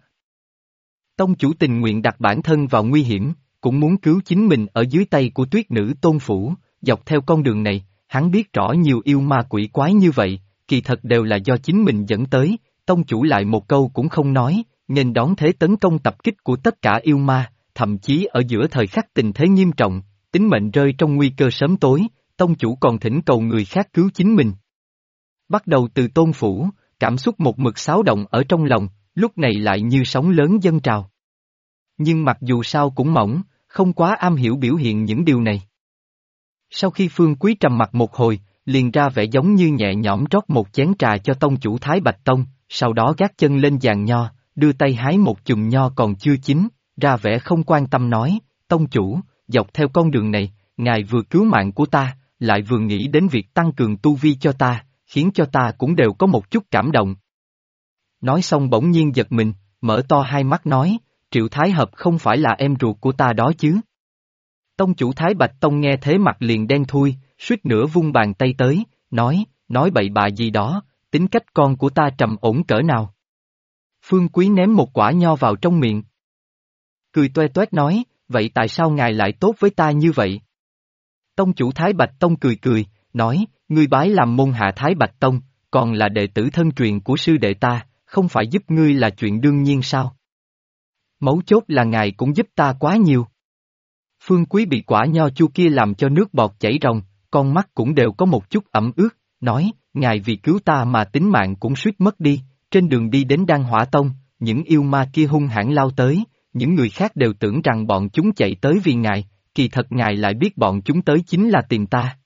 Tông chủ tình nguyện đặt bản thân vào nguy hiểm, cũng muốn cứu chính mình ở dưới tay của tuyết nữ Tôn Phủ, dọc theo con đường này, hắn biết rõ nhiều yêu ma quỷ quái như vậy, kỳ thật đều là do chính mình dẫn tới, tông chủ lại một câu cũng không nói, nên đón thế tấn công tập kích của tất cả yêu ma, thậm chí ở giữa thời khắc tình thế nghiêm trọng, tính mệnh rơi trong nguy cơ sớm tối, tông chủ còn thỉnh cầu người khác cứu chính mình. Bắt đầu từ Tôn Phủ, cảm xúc một mực xáo động ở trong lòng, lúc này lại như sóng lớn dâng trào. Nhưng mặc dù sao cũng mỏng, không quá am hiểu biểu hiện những điều này. Sau khi Phương Quý trầm mặt một hồi, liền ra vẻ giống như nhẹ nhõm rót một chén trà cho tông chủ Thái Bạch Tông, sau đó gác chân lên giàn nho, đưa tay hái một chùm nho còn chưa chín, ra vẻ không quan tâm nói, tông chủ, dọc theo con đường này, ngài vừa cứu mạng của ta, lại vừa nghĩ đến việc tăng cường tu vi cho ta, khiến cho ta cũng đều có một chút cảm động. Nói xong bỗng nhiên giật mình, mở to hai mắt nói, Triệu Thái Hợp không phải là em ruột của ta đó chứ. Tông chủ Thái Bạch Tông nghe thế mặt liền đen thui, suýt nữa vung bàn tay tới, nói bậy bạ gì đó, tính cách con của ta trầm ổn cỡ nào. Phương Quý ném một quả nho vào trong miệng. Cười toe toét nói, vậy tại sao ngài lại tốt với ta như vậy? Tông chủ Thái Bạch Tông cười cười, nói, ngươi bái làm môn hạ Thái Bạch Tông, còn là đệ tử thân truyền của sư đệ ta, không phải giúp ngươi là chuyện đương nhiên sao? Mấu chốt là ngài cũng giúp ta quá nhiều. Phương Quý bị quả nho chua kia làm cho nước bọt chảy ròng, con mắt cũng đều có một chút ẩm ướt, nói, ngài vì cứu ta mà tính mạng cũng suýt mất đi, trên đường đi đến Đan Hỏa Tông, những yêu ma kia hung hãn lao tới, những người khác đều tưởng rằng bọn chúng chạy tới vì ngài, kỳ thật ngài lại biết bọn chúng tới chính là tìm ta.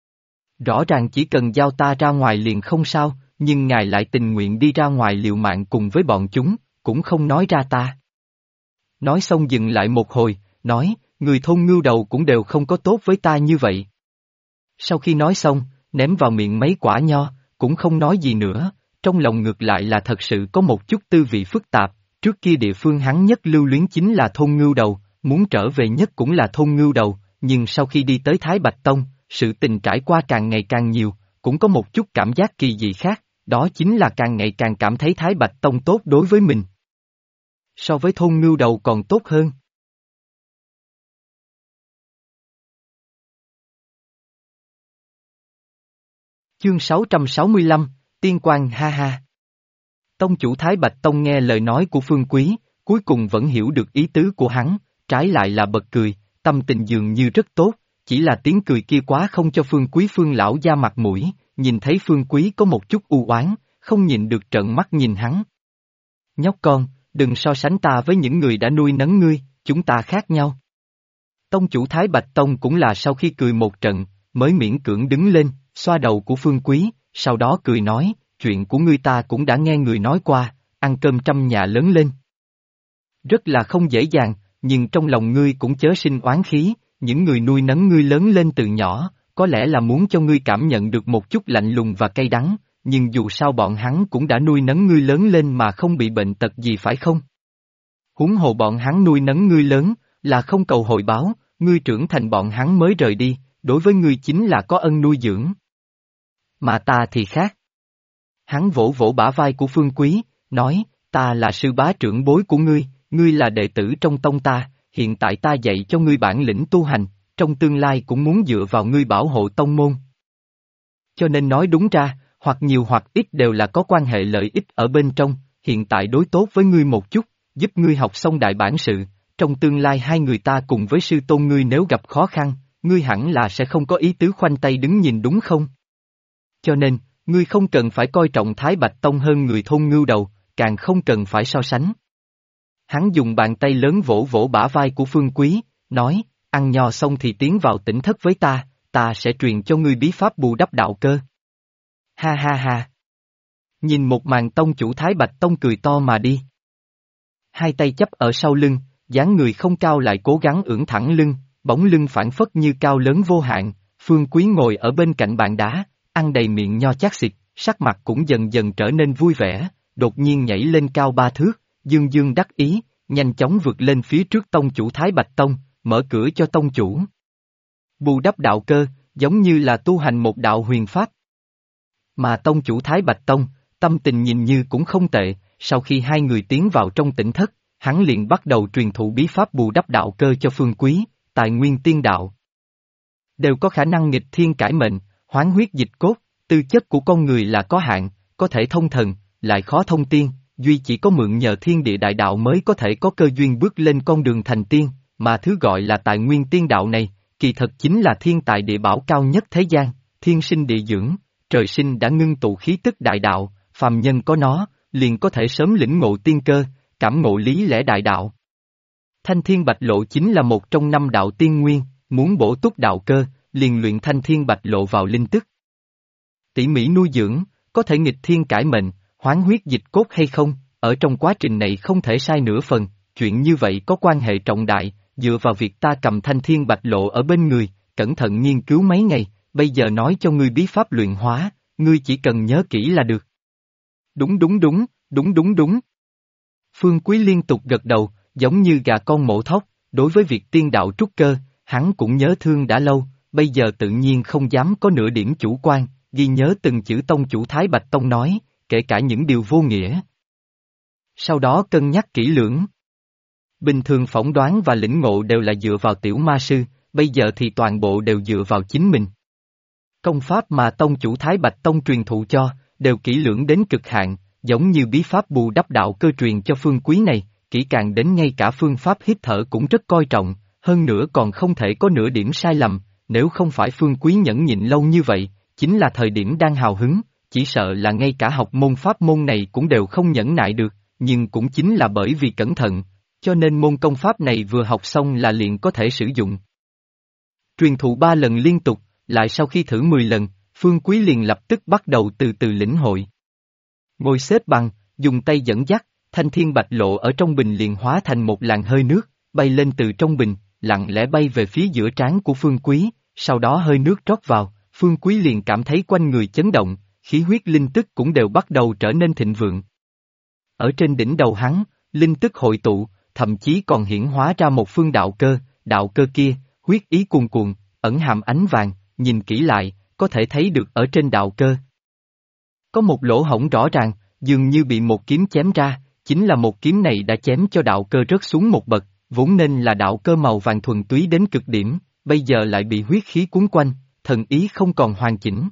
Rõ ràng chỉ cần giao ta ra ngoài liền không sao, nhưng ngài lại tình nguyện đi ra ngoài liều mạng cùng với bọn chúng, cũng không nói ra ta. Nói xong dừng lại một hồi, nói, người thôn ngưu đầu cũng đều không có tốt với ta như vậy. Sau khi nói xong, ném vào miệng mấy quả nho, cũng không nói gì nữa, trong lòng ngược lại là thật sự có một chút tư vị phức tạp, trước kia địa phương hắn nhất lưu luyến chính là thôn ngưu đầu, muốn trở về nhất cũng là thôn ngưu đầu, nhưng sau khi đi tới Thái Bạch Tông, sự tình trải qua càng ngày càng nhiều, cũng có một chút cảm giác kỳ dị khác, đó chính là càng ngày càng cảm thấy Thái Bạch Tông tốt đối với mình. So với thôn ngưu đầu còn tốt hơn. Chương 665, Tiên Quang ha ha. Tông chủ Thái Bạch Tông nghe lời nói của Phương Quý, cuối cùng vẫn hiểu được ý tứ của hắn, trái lại là bật cười, tâm tình dường như rất tốt, chỉ là tiếng cười kia quá không cho Phương Quý Phương lão gia mặt mũi, nhìn thấy Phương Quý có một chút u oán, không nhìn được trợn mắt nhìn hắn. Nhóc con, đừng so sánh ta với những người đã nuôi nấng ngươi, chúng ta khác nhau. Tông chủ Thái Bạch Tông cũng là sau khi cười một trận, mới miễn cưỡng đứng lên, xoa đầu của Phương Quý, sau đó cười nói, chuyện của ngươi ta cũng đã nghe người nói qua, ăn cơm trăm nhà lớn lên. Rất là không dễ dàng, nhưng trong lòng ngươi cũng chớ sinh oán khí, những người nuôi nấng ngươi lớn lên từ nhỏ, có lẽ là muốn cho ngươi cảm nhận được một chút lạnh lùng và cay đắng, nhưng dù sao bọn hắn cũng đã nuôi nấng ngươi lớn lên mà không bị bệnh tật gì phải không? Huống hồ bọn hắn nuôi nấng ngươi lớn, là không cầu hồi báo, ngươi trưởng thành bọn hắn mới rời đi, đối với ngươi chính là có ân nuôi dưỡng. Mà ta thì khác. Hắn vỗ vỗ bả vai của Phương Quý, nói, ta là sư bá trưởng bối của ngươi là đệ tử trong tông ta, hiện tại ta dạy cho ngươi bản lĩnh tu hành, trong tương lai cũng muốn dựa vào ngươi bảo hộ tông môn. Cho nên nói đúng ra, hoặc nhiều hoặc ít đều là có quan hệ lợi ích ở bên trong, hiện tại đối tốt với ngươi một chút, giúp ngươi học xong đại bản sự, trong tương lai hai người ta cùng với sư tôn ngươi nếu gặp khó khăn, ngươi hẳn là sẽ không có ý tứ khoanh tay đứng nhìn đúng không? Cho nên, ngươi không cần phải coi trọng Thái Bạch Tông hơn người thôn ngưu đầu, càng không cần phải so sánh. Hắn dùng bàn tay lớn vỗ vỗ bả vai của Phương Quý, nói, ăn nho xong thì tiến vào tỉnh thất với ta sẽ truyền cho ngươi bí pháp bù đắp đạo cơ. Ha ha ha. Nhìn một màn tông chủ Thái Bạch Tông cười to mà đi. Hai tay chấp ở sau lưng, dáng người không cao lại cố gắng ưỡn thẳng lưng, bóng lưng phảng phất như cao lớn vô hạn, Phương Quý ngồi ở bên cạnh bàn đá, ăn đầy miệng nho chát xịt, sắc mặt cũng dần dần trở nên vui vẻ, đột nhiên nhảy lên cao 3 thước, dương dương đắc ý, nhanh chóng vượt lên phía trước tông chủ Thái Bạch Tông, mở cửa cho tông chủ. Bù đắp đạo cơ, giống như là tu hành một đạo huyền pháp. Mà tông chủ Thái Bạch Tông, tâm tình nhìn như cũng không tệ, sau khi hai người tiến vào trong tỉnh thất, hắn liền bắt đầu truyền thụ bí pháp bù đắp đạo cơ cho Phương Quý, tài nguyên tiên đạo. Đều có khả năng nghịch thiên cải mệnh, hoán huyết dịch cốt, tư chất của con người là có hạn, có thể thông thần, lại khó thông tiên, duy chỉ có mượn nhờ thiên địa đại đạo mới có thể có cơ duyên bước lên con đường thành tiên, mà thứ gọi là tài nguyên tiên đạo này, kỳ thật chính là thiên tài địa bảo cao nhất thế gian, thiên sinh địa dưỡng, trời sinh đã ngưng tụ khí tức đại đạo, phàm nhân có nó, liền có thể sớm lĩnh ngộ tiên cơ, cảm ngộ lý lẽ đại đạo. Thanh thiên bạch lộ chính là một trong 5 đạo tiên nguyên, muốn bổ túc đạo cơ, liền luyện thanh thiên bạch lộ vào linh tức. Tỉ mỉ nuôi dưỡng, có thể nghịch thiên cải mệnh, hoán huyết dịch cốt hay không, ở trong quá trình này không thể sai nửa phần, chuyện như vậy có quan hệ trọng đại, dựa vào việc ta cầm thanh thiên bạch lộ ở bên người, cẩn thận nghiên cứu mấy ngày, bây giờ nói cho ngươi bí pháp luyện hóa, ngươi chỉ cần nhớ kỹ là được. Đúng. Phương Quý liên tục gật đầu, giống như gà con mổ thóc, đối với việc tiên đạo trúc cơ, hắn cũng nhớ thương đã lâu, bây giờ tự nhiên không dám có nửa điểm chủ quan, ghi nhớ từng chữ tông chủ Thái Bạch Tông nói, kể cả những điều vô nghĩa. Sau đó cân nhắc kỹ lưỡng. Bình thường phỏng đoán và lĩnh ngộ đều là dựa vào tiểu ma sư, bây giờ thì toàn bộ đều dựa vào chính mình. Công pháp mà tông chủ Thái Bạch Tông truyền thụ cho, đều kỹ lưỡng đến cực hạn, giống như bí pháp bù đắp đạo cơ truyền cho Phương Quý này, kỹ càng đến ngay cả phương pháp hít thở cũng rất coi trọng, hơn nữa còn không thể có nửa điểm sai lầm, nếu không phải Phương Quý nhẫn nhịn lâu như vậy, chính là thời điểm đang hào hứng, chỉ sợ là ngay cả học môn pháp môn này cũng đều không nhẫn nại được, nhưng cũng chính là bởi vì cẩn thận, cho nên môn công pháp này vừa học xong là liền có thể sử dụng. Truyền thụ 3 lần liên tục, lại sau khi thử 10 lần, Phương Quý liền lập tức bắt đầu từ từ lĩnh hội. Ngồi xếp bằng, dùng tay dẫn dắt, thanh thiên bạch lộ ở trong bình liền hóa thành một làn hơi nước, bay lên từ trong bình, lặng lẽ bay về phía giữa trán của Phương Quý, sau đó hơi nước trót vào, Phương Quý liền cảm thấy quanh người chấn động, khí huyết linh tức cũng đều bắt đầu trở nên thịnh vượng. Ở trên đỉnh đầu hắn, linh tức hội tụ, thậm chí còn hiển hóa ra một phương đạo cơ kia, huyết ý cuồn cuộn, ẩn hàm ánh vàng, nhìn kỹ lại, có thể thấy được ở trên đạo cơ. Có một lỗ hổng rõ ràng, dường như bị một kiếm chém ra, chính là một kiếm này đã chém cho đạo cơ rớt xuống một bậc, vốn nên là đạo cơ màu vàng thuần túy đến cực điểm, bây giờ lại bị huyết khí cuốn quanh, thần ý không còn hoàn chỉnh.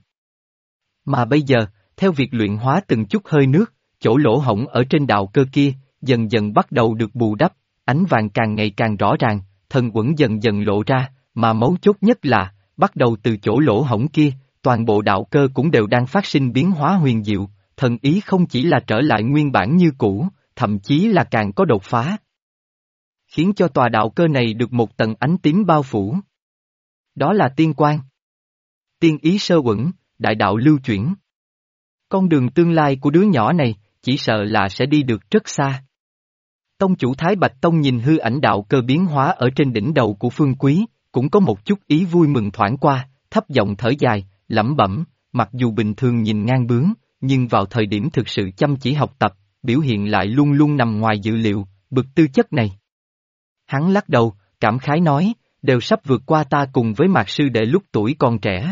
Mà bây giờ, theo việc luyện hóa từng chút hơi nước, chỗ lỗ hổng ở trên đạo cơ kia, dần dần bắt đầu được bù đắp, ánh vàng càng ngày càng rõ ràng, thần uẩn dần dần lộ ra, mà mấu chốt nhất là, bắt đầu từ chỗ lỗ hổng kia, toàn bộ đạo cơ cũng đều đang phát sinh biến hóa huyền diệu, thần ý không chỉ là trở lại nguyên bản như cũ, thậm chí là càng có đột phá. Khiến cho tòa đạo cơ này được một tầng ánh tím bao phủ. Đó là tiên quang. Tiên ý sơ uẩn, đại đạo lưu chuyển. Con đường tương lai của đứa nhỏ này, chỉ sợ là sẽ đi được rất xa. Tông chủ Thái Bạch Tông nhìn hư ảnh đạo cơ biến hóa ở trên đỉnh đầu của Phương Quý, cũng có một chút ý vui mừng thoảng qua, thấp giọng thở dài, lẩm bẩm, mặc dù bình thường nhìn ngang bướng, nhưng vào thời điểm thực sự chăm chỉ học tập, biểu hiện lại luôn luôn nằm ngoài dự liệu, bực tư chất này. Hắn lắc đầu, cảm khái nói, đều sắp vượt qua ta cùng với Mạc sư đệ lúc tuổi còn trẻ.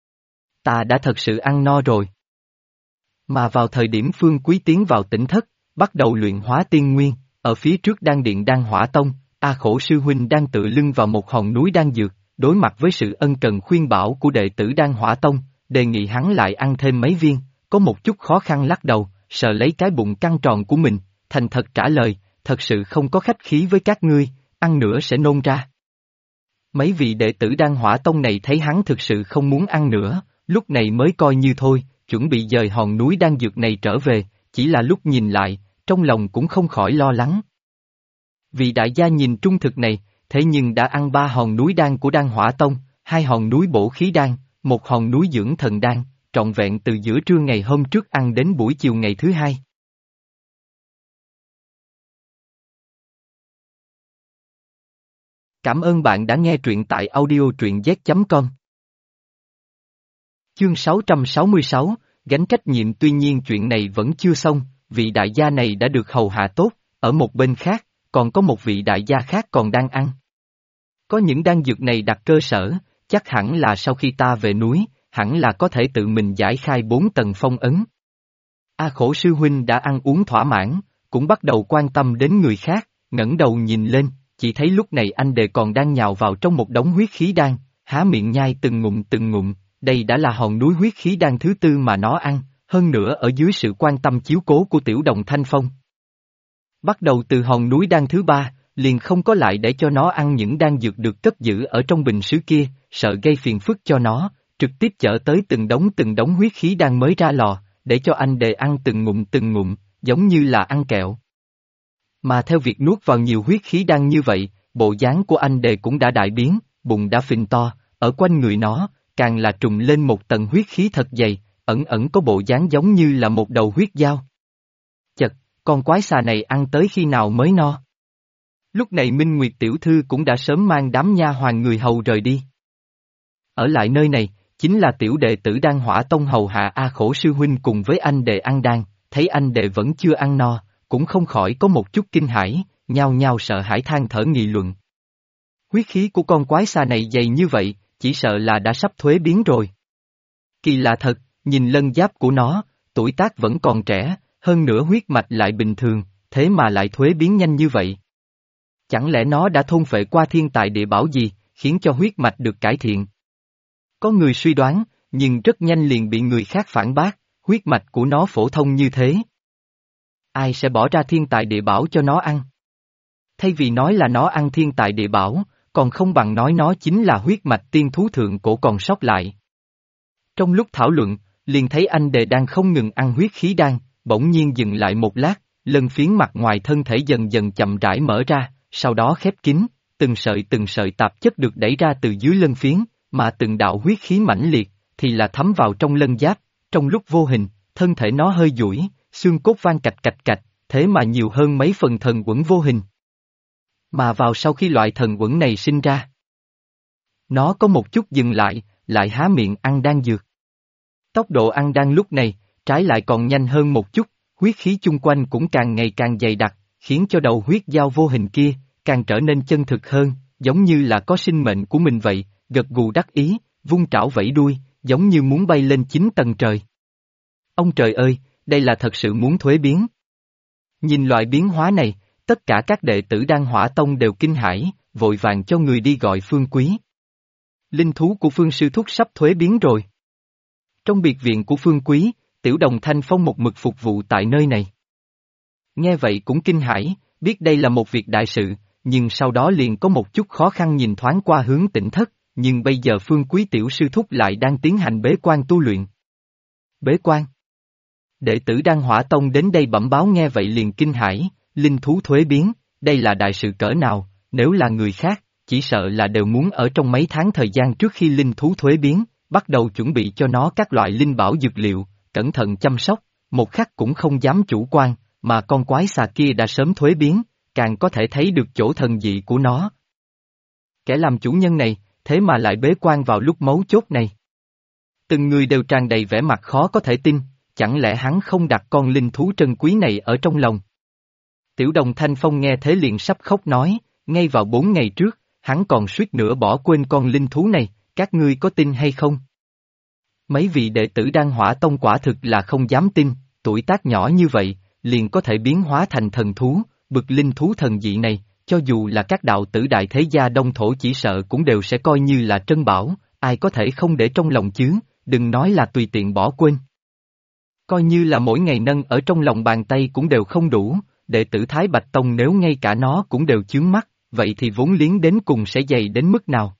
Ta đã thật sự ăn no rồi. Mà vào thời điểm Phương Quý tiến vào tỉnh thất, bắt đầu luyện hóa tiên nguyên, ở phía trước đan điện đan hỏa tông, A Khổ sư huynh đang tựa lưng vào một hòn núi đan dược, đối mặt với sự ân cần khuyên bảo của đệ tử đan hỏa tông, đề nghị hắn lại ăn thêm mấy viên, có một chút khó khăn lắc đầu, sờ lấy cái bụng căng tròn của mình, thành thật trả lời, thật sự không có khách khí với các ngươi, ăn nữa sẽ nôn ra. Mấy vị đệ tử đan hỏa tông này thấy hắn thực sự không muốn ăn nữa, lúc này mới coi như thôi, chuẩn bị dời hòn núi đan dược này trở về, chỉ là lúc nhìn lại, trong lòng cũng không khỏi lo lắng. Vị đại gia nhìn trung thực này, thế nhưng đã ăn 3 hòn núi đan của đan hỏa tông, 2 hòn núi bổ khí đan, 1 hòn núi dưỡng thần đan, trọn vẹn từ giữa trưa ngày hôm trước ăn đến buổi chiều ngày thứ 2. Cảm ơn bạn đã nghe truyện tại audio truyện z.com. Chương 666, gánh trách nhiệm. Tuy nhiên chuyện này vẫn chưa xong, vị đại gia này đã được hầu hạ tốt, ở một bên khác, còn có một vị đại gia khác còn đang ăn. Có những đan dược này đặt cơ sở, chắc hẳn là sau khi ta về núi, hẳn là có thể tự mình giải khai 4 tầng phong ấn. A Khổ sư huynh đã ăn uống thỏa mãn, cũng bắt đầu quan tâm đến người khác, ngẩng đầu nhìn lên, chỉ thấy lúc này anh đệ còn đang nhào vào trong một đống huyết khí đan, há miệng nhai từng ngụm, đây đã là hòn núi huyết khí đan thứ 4 mà nó ăn, hơn nữa ở dưới sự quan tâm chiếu cố của Tiểu Đồng Thanh Phong. Bắt đầu từ hòn núi đan thứ 3, liền không có lại để cho nó ăn những đan dược được cất giữ ở trong bình sứ kia, sợ gây phiền phức cho nó, trực tiếp chở tới từng đống huyết khí đan mới ra lò, để cho anh đệ ăn từng ngụm, giống như là ăn kẹo. Mà theo việc nuốt vào nhiều huyết khí đan như vậy, bộ dáng của anh đệ cũng đã đại biến, bụng đã phình to, ở quanh người nó, càng là trùm lên một tầng huyết khí thật dày, ẩn ẩn có bộ dáng giống như là một đầu huyết dao. Chật, con quái xà này ăn tới khi nào mới no? Lúc này Minh Nguyệt tiểu thư cũng đã sớm mang đám nha hoàn người hầu rời đi. Ở lại nơi này, chính là tiểu đệ tử Đan Hỏa Tông hầu hạ A Khổ sư huynh cùng với anh đệ ăn đan, thấy anh đệ vẫn chưa ăn no, cũng không khỏi có một chút kinh hãi, nhao nhao sợ hãi than thở nghị luận. Huyết khí của con quái xà này dày như vậy, chỉ sợ là đã sắp thuế biến rồi. Kỳ lạ thật, nhìn lân giáp của nó, tuổi tác vẫn còn trẻ, hơn nữa huyết mạch lại bình thường, thế mà lại thuế biến nhanh như vậy. Chẳng lẽ nó đã thôn phệ qua thiên tài địa bảo gì, khiến cho huyết mạch được cải thiện? Có người suy đoán, nhưng rất nhanh liền bị người khác phản bác, huyết mạch của nó phổ thông như thế. Ai sẽ bỏ ra thiên tài địa bảo cho nó ăn? Thay vì nói là nó ăn thiên tài địa bảo, còn không bằng nói nó chính là huyết mạch tiên thú thượng cổ còn sót lại. Trong lúc thảo luận, liền thấy anh đệ đang không ngừng ăn huyết khí đan, bỗng nhiên dừng lại một lát, lân phiến mặt ngoài thân thể dần dần chậm rãi mở ra, sau đó khép kín, từng sợi tạp chất được đẩy ra từ dưới lân phiến, mà từng đạo huyết khí mãnh liệt, thì là thấm vào trong lân giáp, trong lúc vô hình, thân thể nó hơi duỗi, xương cốt vang cạch cạch cạch, thế mà nhiều hơn mấy phần thần uẩn vô hình. Mà vào sau khi loại thần uẩn này sinh ra, nó có một chút dừng lại, lại há miệng ăn đan dược. Tốc độ ăn đan lúc này, trái lại còn nhanh hơn một chút, huyết khí chung quanh cũng càng ngày càng dày đặc, khiến cho đầu huyết dao vô hình kia, càng trở nên chân thực hơn, giống như là có sinh mệnh của mình vậy, gật gù đắc ý, vung trảo vẫy đuôi, giống như muốn bay lên 9 tầng trời. Ông trời ơi, đây là thật sự muốn thuế biến. Nhìn loại biến hóa này, tất cả các đệ tử Đan Hỏa Tông đều kinh hãi, vội vàng cho người đi gọi Phương Quý. Linh thú của Phương Sư Thúc sắp thuế biến rồi. Trong biệt viện của Phương Quý, Tiểu Đồng Thanh Phong một mực phục vụ tại nơi này. Nghe vậy cũng kinh hãi, biết đây là một việc đại sự, nhưng sau đó liền có một chút khó khăn nhìn thoáng qua hướng Tỉnh Thất, nhưng bây giờ Phương Quý Tiểu Sư Thúc lại đang tiến hành bế quan tu luyện. Bế quan? Đệ tử Đan Hỏa Tông đến đây bẩm báo nghe vậy liền kinh hãi, linh thú thuế biến, đây là đại sự cỡ nào, nếu là người khác, chỉ sợ là đều muốn ở trong mấy tháng thời gian trước khi linh thú thuế biến, bắt đầu chuẩn bị cho nó các loại linh bảo dược liệu, cẩn thận chăm sóc, một khắc cũng không dám chủ quan, mà con quái xà kia đã sớm thuế biến, càng có thể thấy được chỗ thần dị của nó. Kẻ làm chủ nhân này, thế mà lại bế quan vào lúc mấu chốt này. Từng người đều tràn đầy vẻ mặt khó có thể tin, chẳng lẽ hắn không đặt con linh thú trân quý này ở trong lòng. Tiểu Đồng Thanh Phong nghe thế liền sắp khóc nói, ngay vào 4 ngày trước, hắn còn suýt nữa bỏ quên con linh thú này, các ngươi có tin hay không? Mấy vị đệ tử Đan Hỏa Tông quả thực là không dám tin, tuổi tác nhỏ như vậy, liền có thể biến hóa thành thần thú, bực linh thú thần dị này, cho dù là các đạo tử đại thế gia đông thổ chỉ sợ cũng đều sẽ coi như là trân bảo, ai có thể không để trong lòng chứ, đừng nói là tùy tiện bỏ quên. Coi như là mỗi ngày nâng ở trong lòng bàn tay cũng đều không đủ, đệ tử Thái Bạch Tông nếu ngay cả nó cũng đều chướng mắt, vậy thì vốn liếng đến cùng sẽ dày đến mức nào?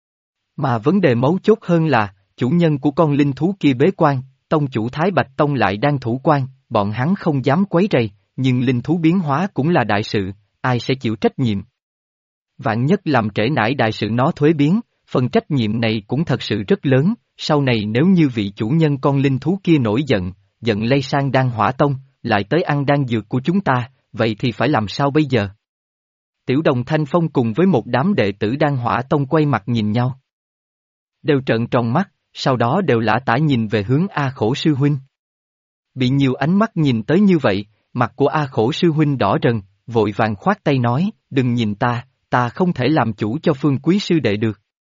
Mà vấn đề mấu chốt hơn là, chủ nhân của con linh thú kia bế quan, tông chủ Thái Bạch Tông lại đang thủ quan, bọn hắn không dám quấy rầy, nhưng linh thú biến hóa cũng là đại sự, ai sẽ chịu trách nhiệm? Vạn nhất làm trễ nải đại sự nó thuế biến, phần trách nhiệm này cũng thật sự rất lớn, sau này nếu như vị chủ nhân con linh thú kia nổi giận, giận lây sang Đan Hỏa Tông, lại tới ăn đan dược của chúng ta, vậy thì phải làm sao bây giờ? Tiểu Đồng Thanh Phong cùng với một đám đệ tử Đan Hỏa Tông quay mặt nhìn nhau. Đều trợn tròn mắt, sau đó đều lả tả nhìn về hướng A Khổ sư huynh. Bị nhiều ánh mắt nhìn tới như vậy, mặt của A Khổ sư huynh đỏ rần, vội vàng khoát tay nói, đừng nhìn ta không thể làm chủ cho Phương Quý sư đệ được.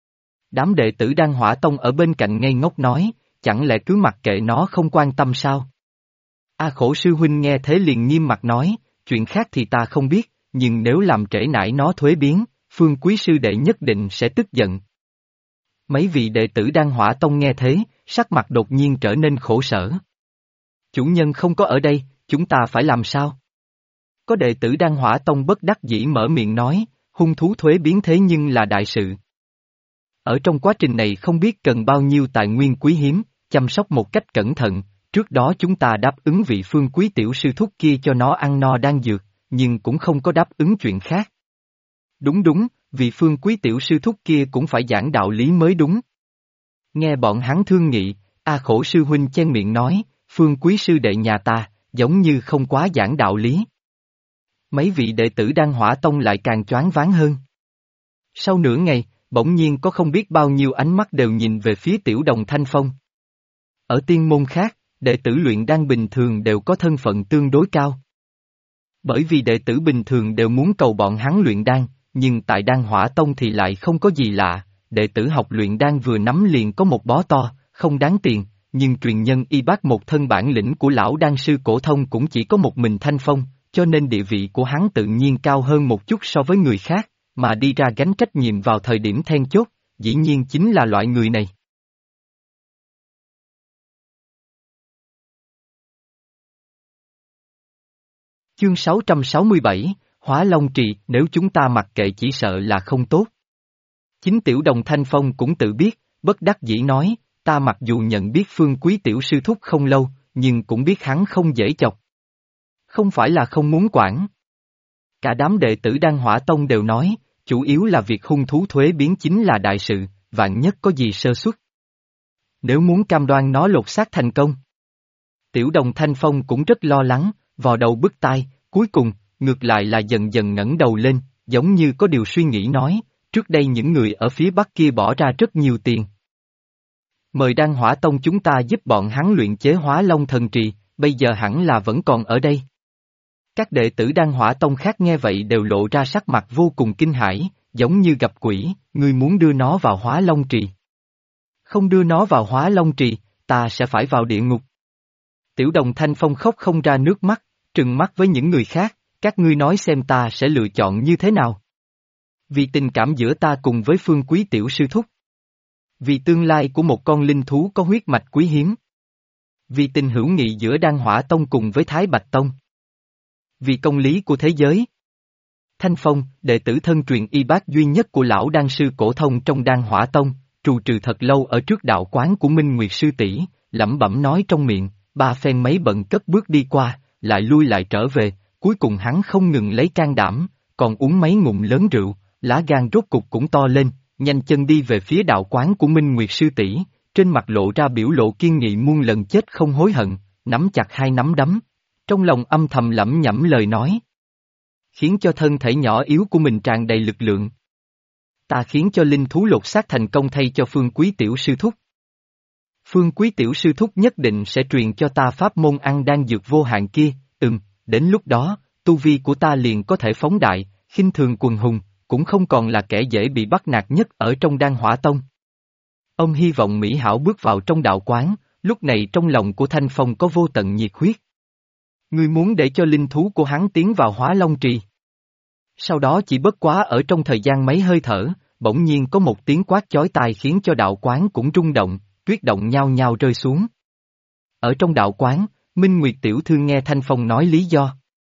Đám đệ tử Đan Hỏa Tông ở bên cạnh ngây ngốc nói, chẳng lẽ cứ mặc kệ nó không quan tâm sao? A Khổ sư huynh nghe thế liền nghiêm mặt nói, chuyện khác thì ta không biết, nhưng nếu làm trễ nải nó thuế biến, Phương quý sư đệ nhất định sẽ tức giận. Mấy vị đệ tử Đan Hỏa Tông nghe thế, sắc mặt đột nhiên trở nên khổ sở. Chủ nhân không có ở đây, chúng ta phải làm sao? Có đệ tử Đan Hỏa Tông bất đắc dĩ mở miệng nói, hung thú thuế biến thế nhưng là đại sự. Ở trong quá trình này không biết cần bao nhiêu tài nguyên quý hiếm, chăm sóc một cách cẩn thận, trước đó chúng ta đáp ứng vị Phương quý tiểu sư thúc kia cho nó ăn no đan dược, nhưng cũng không có đáp ứng chuyện khác. Đúng đúng, vị Phương quý tiểu sư thúc kia cũng phải giảng đạo lý mới đúng. Nghe bọn hắn thương nghị, A Khổ sư huynh chen miệng nói, Phương quý sư đệ nhà ta, giống như không quá giảng đạo lý. Mấy vị đệ tử Đan Hỏa Tông lại càng choáng váng hơn. Sau nửa ngày, bỗng nhiên có không biết bao nhiêu ánh mắt đều nhìn về phía Tiểu Đồng Thanh Phong. Ở tiên môn khác, đệ tử luyện đan bình thường đều có thân phận tương đối cao. Bởi vì đệ tử bình thường đều muốn cầu bọn hắn luyện đan, nhưng tại Đan Hỏa Tông thì lại không có gì lạ, đệ tử học luyện đan vừa nắm liền có một bó to, không đáng tiền, nhưng truyền nhân y bác một thân bản lĩnh của lão đan sư cổ thông cũng chỉ có một mình Thanh Phong, cho nên địa vị của hắn tự nhiên cao hơn một chút so với người khác, mà đi ra gánh trách nhiệm vào thời điểm then chốt, dĩ nhiên chính là loại người này. Chương 667, Hóa Long Trì, nếu chúng ta mặc kệ chỉ sợ là không tốt. Chính Tiểu Đồng Thanh Phong cũng tự biết, bất đắc dĩ nói, ta mặc dù nhận biết Phương quý tiểu sư thúc không lâu, nhưng cũng biết hắn không dễ chọc. Không phải là không muốn quản. Cả đám đệ tử Đan Hỏa Tông đều nói, chủ yếu là việc hung thú thuế biến chính là đại sự, vạn nhất có gì sơ suất. Nếu muốn cam đoan nó lột xác thành công. Tiểu Đồng Thanh Phong cũng rất lo lắng, vò đầu bứt tai, cuối cùng, ngược lại là dần dần ngẩng đầu lên, giống như có điều suy nghĩ nói, trước đây những người ở phía bắc kia bỏ ra rất nhiều tiền. Mời Đan Hỏa Tông chúng ta giúp bọn hắn luyện chế Hóa Long Thần Trì, bây giờ hẳn là vẫn còn ở đây. Các đệ tử Đan Hỏa Tông khác nghe vậy đều lộ ra sắc mặt vô cùng kinh hãi, giống như gặp quỷ, ngươi muốn đưa nó vào Hóa Long Trì. Không đưa nó vào Hóa Long Trì, ta sẽ phải vào địa ngục. Tiểu Đồng Thanh Phong khóc không ra nước mắt, trừng mắt với những người khác, các ngươi nói xem ta sẽ lựa chọn như thế nào. Vì tình cảm giữa ta cùng với Phương quý tiểu sư thúc. Vì tương lai của một con linh thú có huyết mạch quý hiếm. Vì tình hữu nghị giữa Đan Hỏa Tông cùng với Thái Bạch Tông. Vì công lý của thế giới. Thanh Phong, đệ tử thân truyền y bác duy nhất của lão đan sư cổ thông trong Đan Hỏa Tông, trù trừ thật lâu ở trước đạo quán của Minh Nguyệt sư tỷ, lẩm bẩm nói trong miệng, ba phen mấy bận cất bước đi qua, lại lui lại trở về, cuối cùng hắn không ngừng lấy can đảm, còn uống mấy ngụm lớn rượu, lá gan rốt cục cũng to lên, nhanh chân đi về phía đạo quán của Minh Nguyệt sư tỷ, trên mặt lộ ra biểu lộ kiên nghị muôn lần chết không hối hận, nắm chặt hai nắm đấm, trong lòng âm thầm lẩm nhẩm lời nói. Khiến cho thân thể nhỏ yếu của mình tràn đầy lực lượng. Ta khiến cho linh thú lột xác thành công thay cho Phương quý tiểu sư thúc. Phương quý tiểu sư thúc nhất định sẽ truyền cho ta pháp môn ăn đan dược vô hạn kia, đến lúc đó, tu vi của ta liền có thể phóng đại, khinh thường quần hùng, cũng không còn là kẻ dễ bị bắt nạt nhất ở trong Đan Hỏa Tông. Ông hy vọng Mỹ Hảo bước vào trong đạo quán, lúc này trong lòng của Thanh Phong có vô tận nhiệt huyết. Ngươi muốn để cho linh thú của hắn tiến vào Hóa Long Trì. Sau đó chỉ bất quá ở trong thời gian mấy hơi thở, bỗng nhiên có một tiếng quát chói tai khiến cho đạo quán cũng rung động, tuyết động nhao nhao rơi xuống. Ở trong đạo quán, Minh Nguyệt tiểu thư nghe Thanh Phong nói lý do.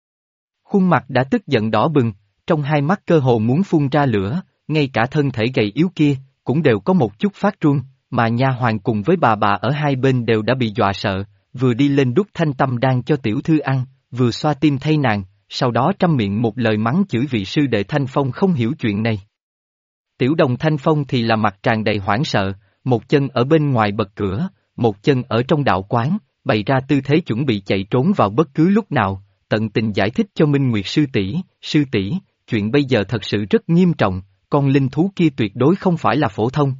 Khuôn mặt đã tức giận đỏ bừng, trong hai mắt cơ hồ muốn phun ra lửa, ngay cả thân thể gầy yếu kia, cũng đều có một chút phát run, mà nha hoàn cùng với bà ở hai bên đều đã bị dọa sợ, vừa đi lên đút thanh tâm đan cho tiểu thư ăn, vừa xoa tim thay nàng, sau đó trăm miệng một lời mắng chửi vị sư đệ Thanh Phong không hiểu chuyện này. Tiểu Đồng Thanh Phong thì là mặt tràn đầy hoảng sợ, một chân ở bên ngoài bật cửa, một chân ở trong đạo quán, bày ra tư thế chuẩn bị chạy trốn vào bất cứ lúc nào, tận tình giải thích cho Minh Nguyệt sư tỷ, chuyện bây giờ thật sự rất nghiêm trọng, con linh thú kia tuyệt đối không phải là phổ thông.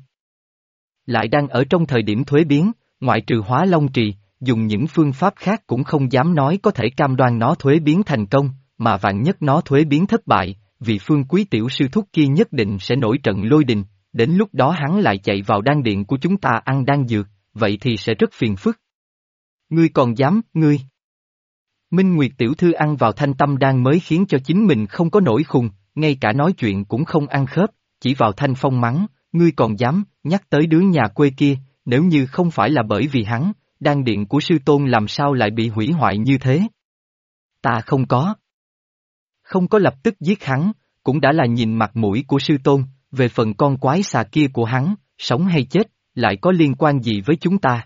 Lại đang ở trong thời điểm thuế biến, ngoại trừ Hóa Long Trì, dùng những phương pháp khác cũng không dám nói có thể cam đoan nó thuế biến thành công, mà vạn nhất nó thuế biến thất bại, vì Phương quý tiểu sư thúc kia nhất định sẽ nổi trận lôi đình, đến lúc đó hắn lại chạy vào đan điện của chúng ta ăn đan dược, vậy thì sẽ rất phiền phức. Ngươi còn dám, ngươi. Minh Nguyệt tiểu thư ăn vào thanh tâm đan mới khiến cho chính mình không có nổi khùng, ngay cả nói chuyện cũng không ăn khớp, chỉ vào Thanh Phong mắng, ngươi còn dám, nhắc tới đứa nhà quê kia, nếu như không phải là bởi vì hắn, đan điện của sư tôn làm sao lại bị hủy hoại như thế? Ta không có lập tức giết hắn, cũng đã là nhìn mặt mũi của sư tôn, về phần con quái xà kia của hắn, sống hay chết, lại có liên quan gì với chúng ta?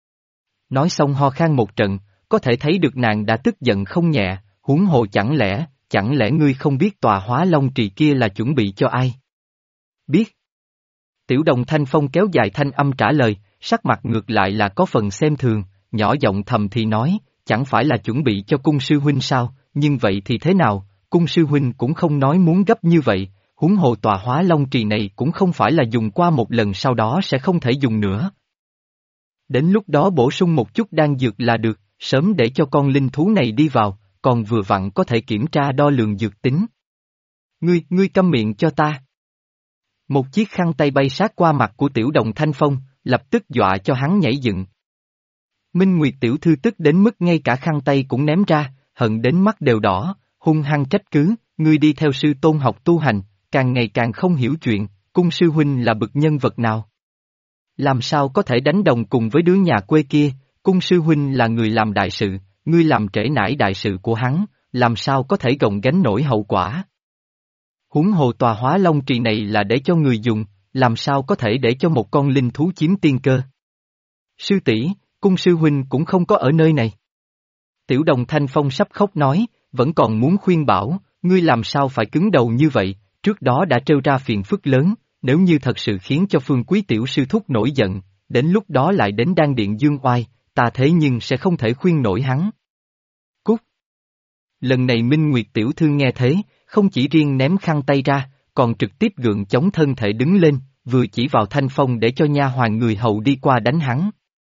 Nói xong ho khan một trận, có thể thấy được nàng đã tức giận không nhẹ, huống hồ chẳng lẽ ngươi không biết tòa Hóa Long Trì kia là chuẩn bị cho ai? Biết. Tiểu đồng Thanh Phong kéo dài thanh âm trả lời, sắc mặt ngược lại là có phần xem thường, nhỏ giọng thầm thì nói, chẳng phải là chuẩn bị cho cung sư huynh sao, nhưng vậy thì thế nào, cung sư huynh cũng không nói muốn gấp như vậy, huống hồ tòa Hóa Long Trì này cũng không phải là dùng qua một lần sau đó sẽ không thể dùng nữa. Đến lúc đó bổ sung một chút đan dược là được, sớm để cho con linh thú này đi vào, còn vừa vặn có thể kiểm tra đo lường dược tính. Ngươi câm miệng cho ta. Một chiếc khăn tay bay sát qua mặt của tiểu đồng Thanh Phong, lập tức dọa cho hắn nhảy dựng. Minh Nguyệt tiểu thư tức đến mức ngay cả khăn tay cũng ném ra, hận đến mắt đều đỏ, hung hăng trách cứ, ngươi đi theo sư tôn học tu hành, càng ngày càng không hiểu chuyện, cung sư huynh là bậc nhân vật nào? Làm sao có thể đánh đồng cùng với đứa nhà quê kia, cung sư huynh là người làm đại sự, ngươi làm trễ nải đại sự của hắn, làm sao có thể gồng gánh nổi hậu quả? Huống hồ tòa Hóa Long Trì này là để cho người dùng, làm sao có thể để cho một con linh thú chiếm tiên cơ? Sư tỷ, cung sư huynh cũng không có ở nơi này. Tiểu đồng Thanh Phong sắp khóc nói, vẫn còn muốn khuyên bảo, ngươi làm sao phải cứng đầu như vậy, trước đó đã trêu ra phiền phức lớn, nếu như thật sự khiến cho Phương Quý tiểu sư thúc nổi giận, đến lúc đó lại đến đan điện dương oai, ta thế nhưng sẽ không thể khuyên nổi hắn. Cút! Lần này Minh Nguyệt tiểu thư nghe thế, không chỉ riêng ném khăn tay ra, còn trực tiếp gượng chống thân thể đứng lên, vừa chỉ vào Thanh Phong để cho nha hoàn người hầu đi qua đánh hắn.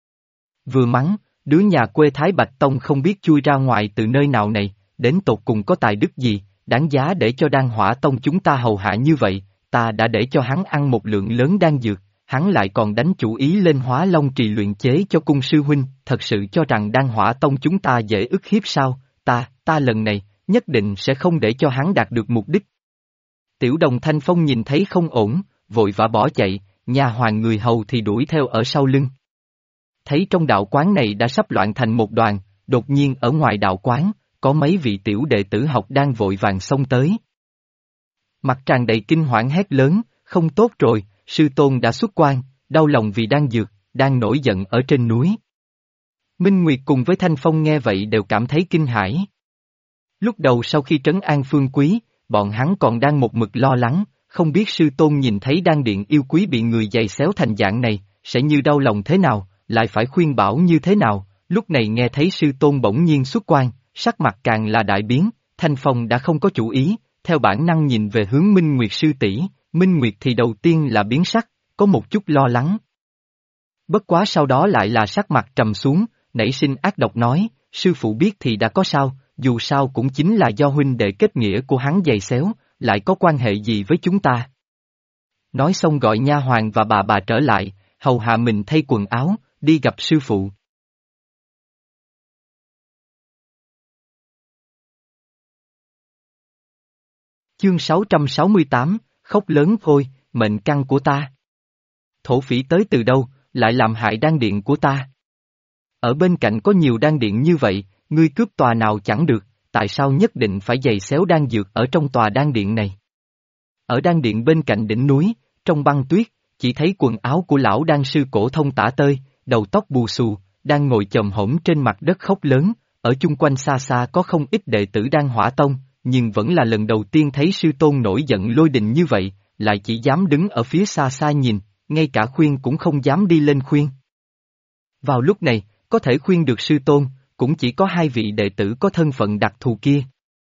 Vừa mắng, đứa nhà quê Thái Bạch Tông không biết chui ra ngoài từ nơi nào này, đến tột cùng có tài đức gì, đáng giá để cho Đan Hỏa Tông chúng ta hầu hạ như vậy, ta đã để cho hắn ăn một lượng lớn đan dược, hắn lại còn đánh chủ ý lên Hóa Long Trì luyện chế cho cung sư huynh, thật sự cho rằng Đan Hỏa Tông chúng ta dễ ức hiếp sao, ta lần này, nhất định sẽ không để cho hắn đạt được mục đích. Tiểu đồng Thanh Phong nhìn thấy không ổn, vội vã bỏ chạy, nhà hoàng người hầu thì đuổi theo ở sau lưng. Thấy trong đạo quán này đã sắp loạn thành một đoàn, đột nhiên ở ngoài đạo quán, có mấy vị tiểu đệ tử học đang vội vàng xông tới. Mặt tràn đầy kinh hoảng hét lớn, không tốt rồi, sư tôn đã xuất quan, đau lòng vì đang dược, đang nổi giận ở trên núi. Minh Nguyệt cùng với Thanh Phong nghe vậy đều cảm thấy kinh hãi. Lúc đầu sau khi trấn an Phương Quý, bọn hắn còn đang một mực lo lắng, không biết sư tôn nhìn thấy đan điện yêu quý bị người giày xéo thành dạng này, sẽ như đau lòng thế nào, lại phải khuyên bảo như thế nào, lúc này nghe thấy sư tôn bỗng nhiên xuất quan, sắc mặt càng là đại biến, Thanh Phong đã không có chủ ý, theo bản năng nhìn về hướng Minh Nguyệt sư tỷ, Minh Nguyệt thì đầu tiên là biến sắc, có một chút lo lắng. Bất quá sau đó lại là sắc mặt trầm xuống, nảy sinh ác độc nói, sư phụ biết thì đã có sao, dù sao cũng chính là do huynh đệ kết nghĩa của hắn giày xéo, lại có quan hệ gì với chúng ta. Nói xong gọi nha hoàn và bà trở lại, hầu hạ mình thay quần áo, đi gặp sư phụ. Chương 668, khóc lớn thôi, mệnh căn của ta. Thổ phỉ tới từ đâu, lại làm hại đan điện của ta. Ở bên cạnh có nhiều đan điện như vậy, ngươi cướp tòa nào chẳng được, tại sao nhất định phải giày xéo đan dược ở trong tòa đan điện này? Ở đan điện bên cạnh đỉnh núi, trong băng tuyết, chỉ thấy quần áo của lão đan sư cổ thông tả tơi, đầu tóc bù xù, đang ngồi chồm hổm trên mặt đất khóc lớn, ở chung quanh xa xa có không ít đệ tử Đan Hỏa Tông, nhưng vẫn là lần đầu tiên thấy sư tôn nổi giận lôi đình như vậy, lại chỉ dám đứng ở phía xa xa nhìn, ngay cả khuyên cũng không dám đi lên khuyên. Vào lúc này, có thể khuyên được sư tôn, cũng chỉ có hai vị đệ tử có thân phận đặc thù kia.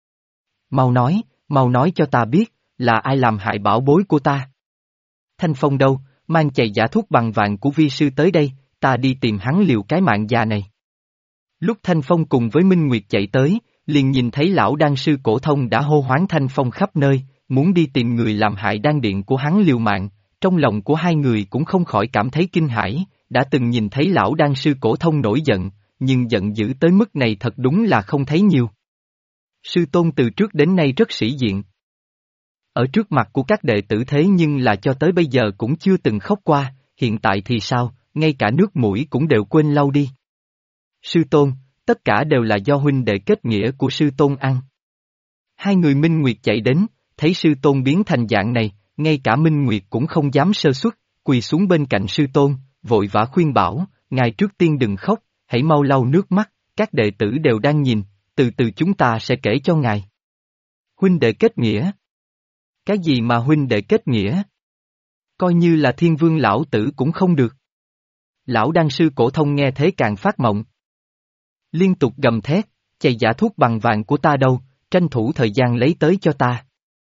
Mau nói cho ta biết, là ai làm hại bảo bối của ta? Thanh Phong đâu, mang chày giả thuốc bằng vàng của vi sư tới đây, ta đi tìm hắn liều cái mạng già này. Lúc Thanh Phong cùng với Minh Nguyệt chạy tới, liền nhìn thấy lão đan sư cổ thông đã hô hoán Thanh Phong khắp nơi, muốn đi tìm người làm hại đan điện của hắn liều mạng, trong lòng của hai người cũng không khỏi cảm thấy kinh hãi, đã từng nhìn thấy lão đan sư cổ thông nổi giận, nhưng giận dữ tới mức này thật đúng là không thấy nhiều. Sư tôn từ trước đến nay rất sĩ diện. Ở trước mặt của các đệ tử thế nhưng là cho tới bây giờ cũng chưa từng khóc qua, hiện tại thì sao, ngay cả nước mũi cũng đều quên lau đi. Sư tôn, tất cả đều là do huynh đệ kết nghĩa của sư tôn ăn. Hai người Minh Nguyệt chạy đến, thấy sư tôn biến thành dạng này, ngay cả Minh Nguyệt cũng không dám sơ suất, quỳ xuống bên cạnh sư tôn, vội vã khuyên bảo, ngài trước tiên đừng khóc, hãy mau lau nước mắt, các đệ tử đều đang nhìn, từ từ chúng ta sẽ kể cho ngài. Huynh đệ kết nghĩa. Cái gì mà huynh đệ kết nghĩa? Coi như là thiên vương lão tử cũng không được. Lão đan sư cổ thông nghe thế càng phát mộng. Liên tục gầm thét, chày giả thuốc bằng vàng của ta đâu, tranh thủ thời gian lấy tới cho ta.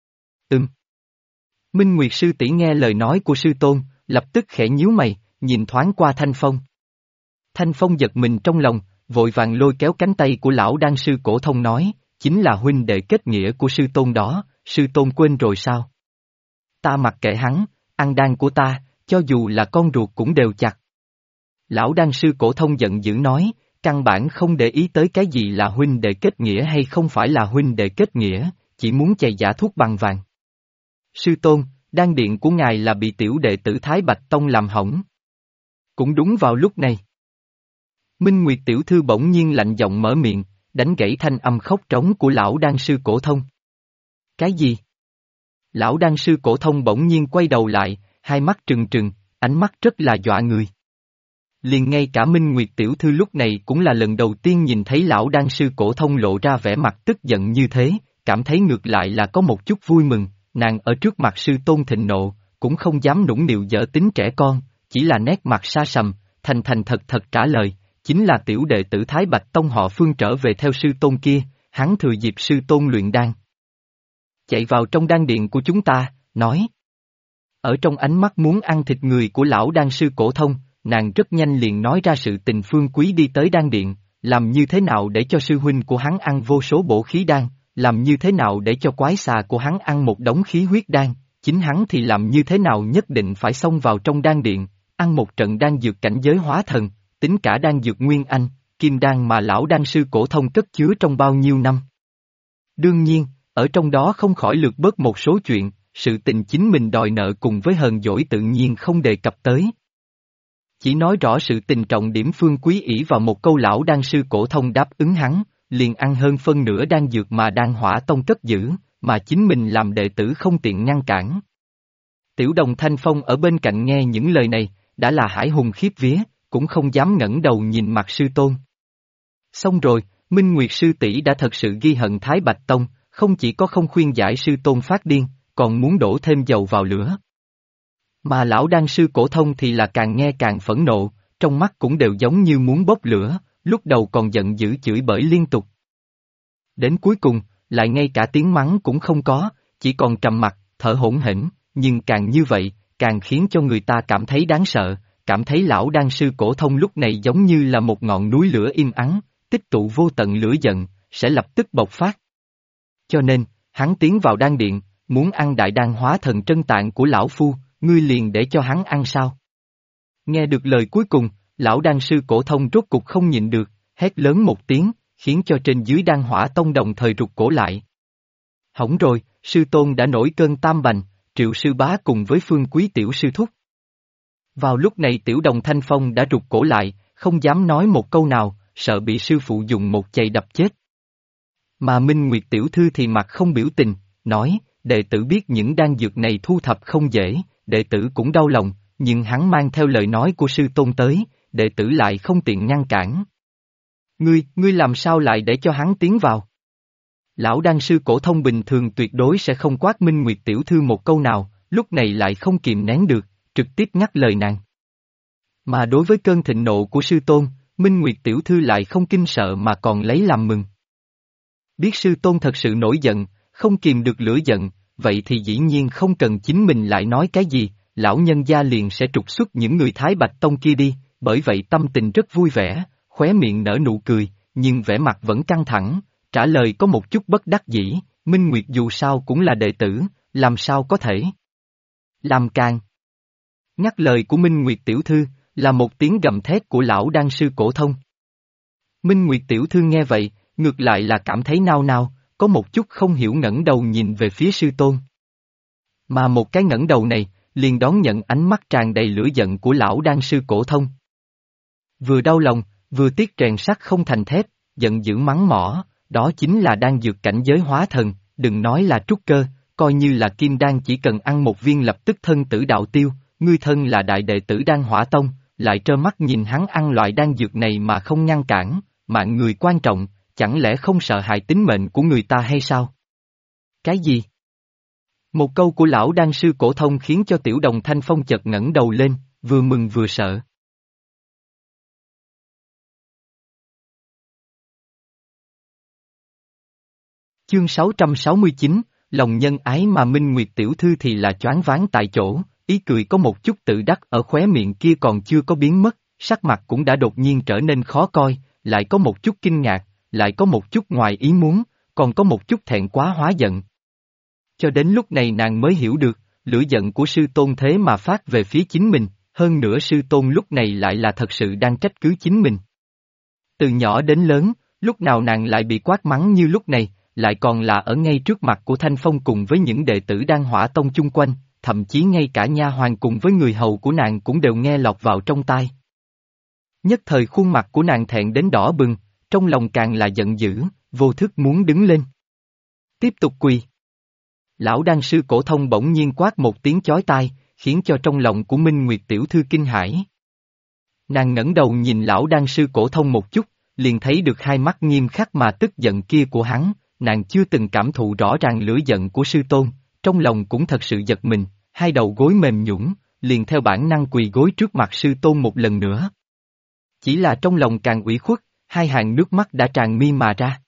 Minh Nguyệt sư tỷ nghe lời nói của sư tôn, lập tức khẽ nhíu mày, nhìn thoáng qua Thanh Phong. Thanh Phong giật mình trong lòng, vội vàng lôi kéo cánh tay của lão đan sư cổ thông nói, chính là huynh đệ kết nghĩa của sư tôn đó, sư tôn quên rồi sao? Ta mặc kệ hắn, ăn đan của ta, cho dù là con ruột cũng đều chặt. Lão đan sư cổ thông giận dữ nói, căn bản không để ý tới cái gì là huynh đệ kết nghĩa hay không phải là huynh đệ kết nghĩa, chỉ muốn chày giả thuốc bằng vàng. Sư tôn, đan điện của ngài là bị tiểu đệ tử Thái Bạch Tông làm hỏng. Cũng đúng vào lúc này. Minh Nguyệt tiểu thư bỗng nhiên lạnh giọng mở miệng, đánh gãy thanh âm khóc trống của lão đan sư cổ thông. Cái gì? Lão đan sư cổ thông bỗng nhiên quay đầu lại, hai mắt trừng trừng, ánh mắt rất là dọa người. Liền ngay cả Minh Nguyệt tiểu thư lúc này cũng là lần đầu tiên nhìn thấy lão đan sư cổ thông lộ ra vẻ mặt tức giận như thế, cảm thấy ngược lại là có một chút vui mừng, nàng ở trước mặt sư tôn thịnh nộ, cũng không dám nũng nịu dở tính trẻ con, chỉ là nét mặt xa sầm, thành thành thật thật trả lời, chính là tiểu đệ tử Thái Bạch Tông họ Phương trở về theo sư tôn kia, hắn thừa dịp sư tôn luyện đan. Chạy vào trong đan điện của chúng ta, nói. Ở trong ánh mắt muốn ăn thịt người của lão đan sư cổ thông, nàng rất nhanh liền nói ra sự tình Phương Quý đi tới đan điện, làm như thế nào để cho sư huynh của hắn ăn vô số bổ khí đan, làm như thế nào để cho quái xà của hắn ăn một đống khí huyết đan, chính hắn thì làm như thế nào nhất định phải xông vào trong đan điện, ăn một trận đan dược cảnh giới hóa thần, tính cả đan dược nguyên anh, kim đan mà lão đan sư cổ thông cất chứa trong bao nhiêu năm. Đương nhiên, ở trong đó không khỏi lược bớt một số chuyện, sự tình chính mình đòi nợ cùng với hờn dỗi tự nhiên không đề cập tới. Chỉ nói rõ sự tình trọng điểm Phương Quý ỷ vào một câu lão đan sư cổ thông đáp ứng hắn, liền ăn hơn phân nửa đan dược mà đan hỏa tông cất giữ, mà chính mình làm đệ tử không tiện ngăn cản. Tiểu đồng Thanh Phong ở bên cạnh nghe những lời này, đã là hải hùng khiếp vía, cũng không dám ngẩng đầu nhìn mặt sư tôn. Xong rồi, Minh Nguyệt sư tỷ đã thật sự ghi hận Thái Bạch Tông, không chỉ có không khuyên giải sư tôn phát điên, còn muốn đổ thêm dầu vào lửa. Mà lão đan sư cổ thông thì là càng nghe càng phẫn nộ, trong mắt cũng đều giống như muốn bốc lửa, lúc đầu còn giận dữ chửi bới liên tục. Đến cuối cùng, lại ngay cả tiếng mắng cũng không có, chỉ còn trầm mặc, thở hổn hển, nhưng càng như vậy, càng khiến cho người ta cảm thấy đáng sợ, cảm thấy lão đan sư cổ thông lúc này giống như là một ngọn núi lửa im ắng, tích tụ vô tận lửa giận, sẽ lập tức bộc phát. Cho nên, hắn tiến vào đan điện, muốn ăn đại đan hóa thần trân tạng của lão phu, ngươi liền để cho hắn ăn sao? Nghe được lời cuối cùng, lão đan sư cổ thông rốt cục không nhịn được, hét lớn một tiếng, khiến cho trên dưới đan hỏa tông đồng thời rụt cổ lại. Hỏng rồi, sư tôn đã nổi cơn tam bành, Triệu sư bá cùng với Phương Quý tiểu sư thúc. Vào lúc này tiểu đồng Thanh Phong đã rụt cổ lại, không dám nói một câu nào, sợ bị sư phụ dùng một chày đập chết. Mà Minh Nguyệt tiểu thư thì mặt không biểu tình, nói, đệ tử biết những đan dược này thu thập không dễ, đệ tử cũng đau lòng, nhưng hắn mang theo lời nói của sư tôn tới, đệ tử lại không tiện ngăn cản. Ngươi làm sao lại để cho hắn tiến vào? Lão đan sư cổ thông bình thường tuyệt đối sẽ không quát Minh Nguyệt tiểu thư một câu nào, lúc này lại không kìm nén được, trực tiếp ngắt lời nàng. Mà đối với cơn thịnh nộ của sư tôn, Minh Nguyệt tiểu thư lại không kinh sợ mà còn lấy làm mừng. Biết sư tôn thật sự nổi giận, không kìm được lửa giận, vậy thì dĩ nhiên không cần chính mình lại nói cái gì, lão nhân gia liền sẽ trục xuất những người Thái Bạch Tông kia đi, bởi vậy tâm tình rất vui vẻ, khóe miệng nở nụ cười, nhưng vẻ mặt vẫn căng thẳng, trả lời có một chút bất đắc dĩ, Minh Nguyệt dù sao cũng là đệ tử, làm sao có thể làm càng. Ngắt lời của Minh Nguyệt tiểu thư, là một tiếng gầm thét của lão đan sư cổ thông. Minh Nguyệt tiểu thư nghe vậy, ngược lại là cảm thấy nao nao, có một chút không hiểu ngẩng đầu nhìn về phía sư tôn. Mà một cái ngẩng đầu này, liền đón nhận ánh mắt tràn đầy lửa giận của lão đan sư cổ thông. Vừa đau lòng, vừa tiếc rèn sắt không thành thép, giận dữ mắng mỏ, đó chính là đan dược cảnh giới hóa thần, đừng nói là trúc cơ, coi như là kim đan chỉ cần ăn một viên lập tức thân tử đạo tiêu, ngươi thân là đại đệ tử Đan Hỏa Tông, lại trơ mắt nhìn hắn ăn loại đan dược này mà không ngăn cản, mạng người quan trọng, chẳng lẽ không sợ hại tính mệnh của người ta hay sao? Cái gì? Một câu của lão đan sư cổ thông khiến cho Tiểu Đồng Thanh Phong chợt ngẩng đầu lên, vừa mừng vừa sợ. Chương 669, lòng nhân ái mà Minh Nguyệt tiểu thư thì là choáng váng tại chỗ, ý cười có một chút tự đắc ở khóe miệng kia còn chưa có biến mất, sắc mặt cũng đã đột nhiên trở nên khó coi, lại có một chút kinh ngạc, lại có một chút ngoài ý muốn, còn có một chút thẹn quá hóa giận. Cho đến lúc này nàng mới hiểu được, lửa giận của sư tôn thế mà phát về phía chính mình, hơn nữa sư tôn lúc này lại là thật sự đang trách cứ chính mình. Từ nhỏ đến lớn, lúc nào nàng lại bị quát mắng như lúc này, lại còn là ở ngay trước mặt của Thanh Phong cùng với những đệ tử Đan Hỏa Tông chung quanh, thậm chí ngay cả nha hoàn cùng với người hầu của nàng cũng đều nghe lọt vào trong tai. Nhất thời khuôn mặt của nàng thẹn đến đỏ bừng, trong lòng càng là giận dữ, vô thức muốn đứng lên. Tiếp tục quỳ. Lão đan sư cổ thông bỗng nhiên quát một tiếng chói tai, khiến cho trong lòng của Minh Nguyệt tiểu thư kinh hãi. Nàng ngẩng đầu nhìn lão đan sư cổ thông một chút, liền thấy được hai mắt nghiêm khắc mà tức giận kia của hắn, nàng chưa từng cảm thụ rõ ràng lửa giận của sư tôn, trong lòng cũng thật sự giật mình, hai đầu gối mềm nhũn, liền theo bản năng quỳ gối trước mặt sư tôn một lần nữa. Chỉ là trong lòng càng ủy khuất, hai hàng nước mắt đã tràn mi mà ra.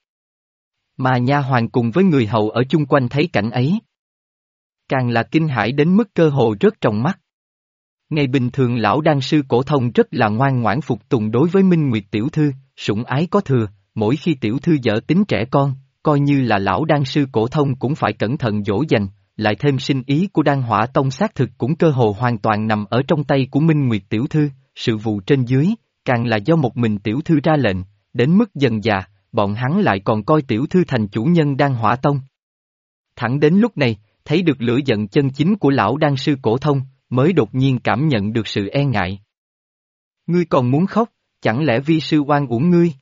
Mà nha hoàn cùng với người hầu ở chung quanh thấy cảnh ấy, càng là kinh hãi đến mức cơ hồ rớt trong mắt. Ngày bình thường lão đan sư cổ thông rất là ngoan ngoãn phục tùng đối với Minh Nguyệt tiểu thư, sủng ái có thừa, mỗi khi tiểu thư dở tính trẻ con, coi như là lão đan sư cổ thông cũng phải cẩn thận dỗ dành, lại thêm sinh ý của Đan Hỏa Tông xác thực cũng cơ hồ hoàn toàn nằm ở trong tay của Minh Nguyệt tiểu thư, sự vụ trên dưới, càng là do một mình tiểu thư ra lệnh, đến mức dần già, bọn hắn lại còn coi tiểu thư thành chủ nhân Đan Hỏa Tông. Thẳng đến lúc này, thấy được lửa giận chân chính của lão đan sư cổ thông, mới đột nhiên cảm nhận được sự e ngại. Ngươi còn muốn khóc, chẳng lẽ vi sư oan uổng ngươi?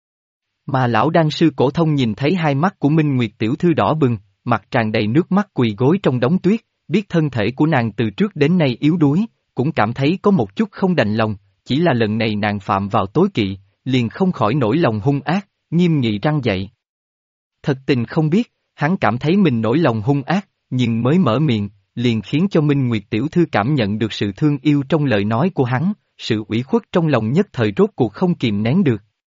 Mà lão đan sư cổ thông nhìn thấy hai mắt của Minh Nguyệt tiểu thư đỏ bừng, mặt tràn đầy nước mắt quỳ gối trong đống tuyết, biết thân thể của nàng từ trước đến nay yếu đuối, cũng cảm thấy có một chút không đành lòng, chỉ là lần này nàng phạm vào tối kỵ, liền không khỏi nổi lòng hung ác, nghiêm nghị răn dạy. Thật tình không biết, hắn cảm thấy mình nổi lòng hung ác, nhưng mới mở miệng, liền khiến cho Minh Nguyệt tiểu thư cảm nhận được sự thương yêu trong lời nói của hắn, sự ủy khuất trong lòng nhất thời rốt cuộc không kìm nén được.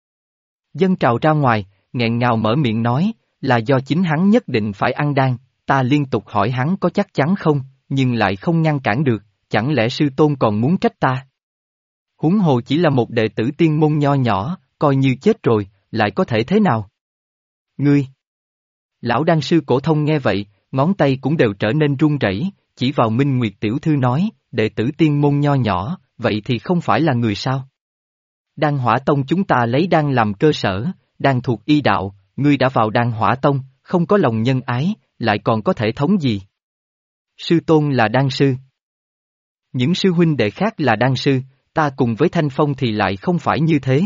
Dâng trào ra ngoài, nghẹn ngào mở miệng nói, là do chính hắn nhất định phải ăn đan, ta liên tục hỏi hắn có chắc chắn không, nhưng lại không ngăn cản được, chẳng lẽ sư tôn còn muốn trách ta? Huống hồ chỉ là một đệ tử tiên môn nho nhỏ, coi như chết rồi, lại có thể thế nào? Ngươi! Lão đan sư cổ thông nghe vậy, ngón tay cũng đều trở nên run rẩy, chỉ vào Minh Nguyệt tiểu thư nói, đệ tử tiên môn nho nhỏ, vậy thì không phải là người sao? Đan Hỏa Tông chúng ta lấy đan làm cơ sở, đan thuộc y đạo, ngươi đã vào Đan Hỏa Tông, không có lòng nhân ái, lại còn có thể thống gì? Sư tôn là đan sư. Những sư huynh đệ khác là đan sư, ta cùng với Thanh Phong thì lại không phải như thế.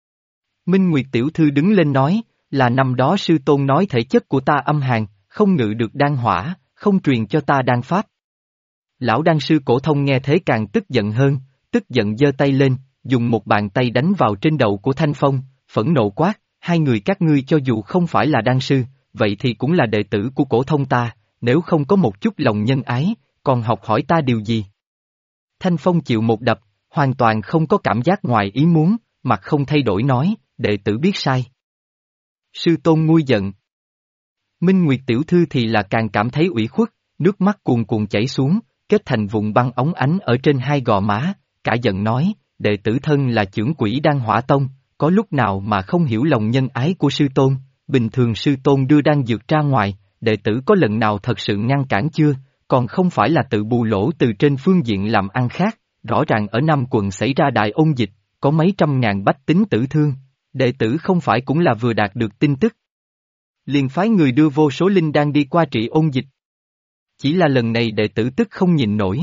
Minh Nguyệt tiểu thư đứng lên nói, là năm đó sư tôn nói thể chất của ta âm hàn, không ngự được đan hỏa, không truyền cho ta đan pháp. Lão đan sư cổ thông nghe thế càng tức giận hơn, tức giận giơ tay lên, dùng một bàn tay đánh vào trên đầu của Thanh Phong, phẫn nộ quát, hai người các ngươi cho dù không phải là đan sư, vậy thì cũng là đệ tử của cổ thông ta, nếu không có một chút lòng nhân ái, còn học hỏi ta điều gì? Thanh Phong chịu một đập, hoàn toàn không có cảm giác ngoài ý muốn, mặt không thay đổi nói, đệ tử biết sai. Sư tôn nguôi giận. Minh Nguyệt tiểu thư thì là càng cảm thấy ủy khuất, nước mắt cuồn cuộn chảy xuống, kết thành vùng băng óng ánh ở trên hai gò má, cả giận nói, đệ tử thân là chưởng quỷ Đan Hỏa Tông, có lúc nào mà không hiểu lòng nhân ái của sư tôn, bình thường sư tôn đưa đan dược ra ngoài, đệ tử có lần nào thật sự ngăn cản chưa, còn không phải là tự bù lỗ từ trên phương diện làm ăn khác, rõ ràng ở Nam quận xảy ra đại ôn dịch, có mấy trăm ngàn bách tính tử thương, đệ tử không phải cũng là vừa đạt được tin tức. Liền phái người đưa vô số linh đan đi qua trị ôn dịch. Chỉ là lần này đệ tử tức không nhịn nổi.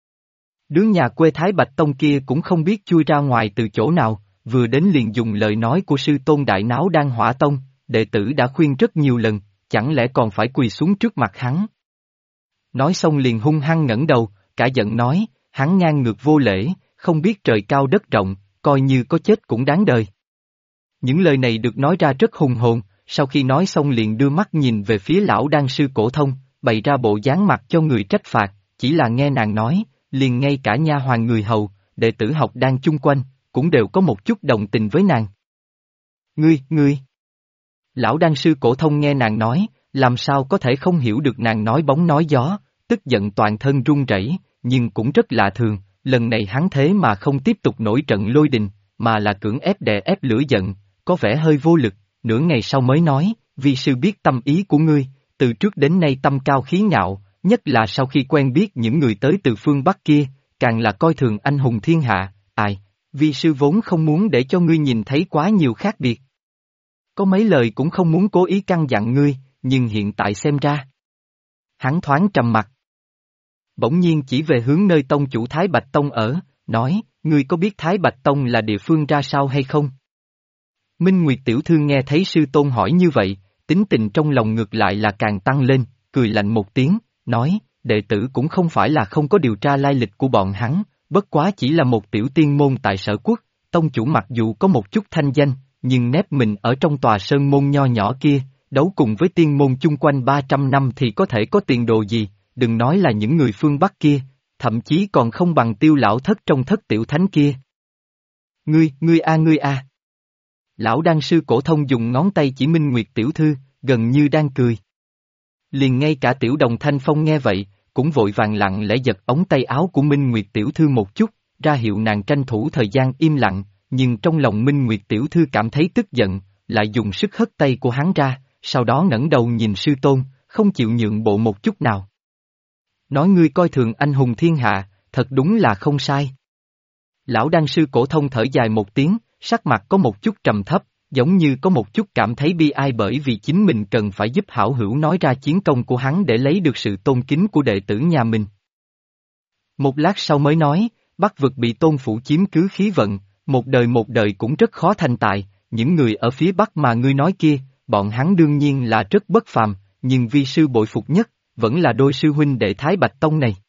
Đứa nhà quê Thái Bạch Tông kia cũng không biết chui ra ngoài từ chỗ nào, vừa đến liền dùng lời nói của sư tôn đại náo Đan Hỏa Tông, đệ tử đã khuyên rất nhiều lần, chẳng lẽ còn phải quỳ xuống trước mặt hắn. Nói xong liền hung hăng ngẩng đầu, cả giận nói, hắn ngang ngược vô lễ, không biết trời cao đất rộng, coi như có chết cũng đáng đời. Những lời này được nói ra rất hùng hồn, sau khi nói xong liền đưa mắt nhìn về phía lão đan sư Cổ Thông, bày ra bộ dáng mặt cho người trách phạt, chỉ là nghe nàng nói, liền ngay cả nha hoàn người hầu, đệ tử học đan chung quanh, cũng đều có một chút đồng tình với nàng. Ngươi. Lão đan sư Cổ Thông nghe nàng nói, làm sao có thể không hiểu được nàng nói bóng nói gió, tức giận toàn thân run rẩy, nhưng cũng rất lạ thường, lần này hắn thế mà không tiếp tục nổi trận lôi đình, mà là cưỡng ép đè ép lửa giận, có vẻ hơi vô lực, nửa ngày sau mới nói, vi sư biết tâm ý của ngươi, từ trước đến nay tâm cao khí ngạo, nhất là sau khi quen biết những người tới từ phương Bắc kia, càng là coi thường anh hùng thiên hạ, vi sư vốn không muốn để cho ngươi nhìn thấy quá nhiều khác biệt. Có mấy lời cũng không muốn cố ý căn dặn ngươi, nhưng hiện tại xem ra. Hắn thoáng trầm mặt. Bỗng nhiên chỉ về hướng nơi tông chủ Thái Bạch Tông ở, nói, ngươi có biết Thái Bạch Tông là địa phương ra sao hay không? Minh Nguyệt tiểu thư nghe thấy sư tôn hỏi như vậy, tính tình trong lòng ngược lại là càng tăng lên, cười lạnh một tiếng, nói, đệ tử cũng không phải là không có điều tra lai lịch của bọn hắn, bất quá chỉ là một tiểu tiên môn tại Sở Quốc, tông chủ mặc dù có một chút thanh danh, nhưng nép mình ở trong tòa sơn môn nho nhỏ kia, đấu cùng với tiên môn chung quanh 300 năm thì có thể có tiền đồ gì, đừng nói là những người phương Bắc kia, thậm chí còn không bằng Tiêu lão thất trong Thất tiểu thánh kia. Ngươi a. Lão đan sư Cổ Thông dùng ngón tay chỉ Minh Nguyệt tiểu thư, gần như đang cười. Liền ngay cả Tiểu Đồng Thanh Phong nghe vậy, cũng vội vàng lặng lẽ giật ống tay áo của Minh Nguyệt tiểu thư một chút, ra hiệu nàng tranh thủ thời gian im lặng, nhưng trong lòng Minh Nguyệt tiểu thư cảm thấy tức giận, lại dùng sức hất tay của hắn ra, sau đó ngẩng đầu nhìn sư tôn, không chịu nhượng bộ một chút nào. Nói ngươi coi thường anh hùng thiên hạ, thật đúng là không sai. Lão đan sư Cổ Thông thở dài một tiếng, sắc mặt có một chút trầm thấp, giống như có một chút cảm thấy bi ai bởi vì chính mình cần phải giúp hảo hữu nói ra chiến công của hắn để lấy được sự tôn kính của đệ tử nhà mình. Một lát sau mới nói, Bắc vực bị Tôn phủ chiếm cứ khí vận, một đời cũng rất khó thành tài, những người ở phía Bắc mà ngươi nói kia, bọn hắn đương nhiên là rất bất phàm, nhưng vi sư bội phục nhất, vẫn là đôi sư huynh đệ Thái Bạch Tông này.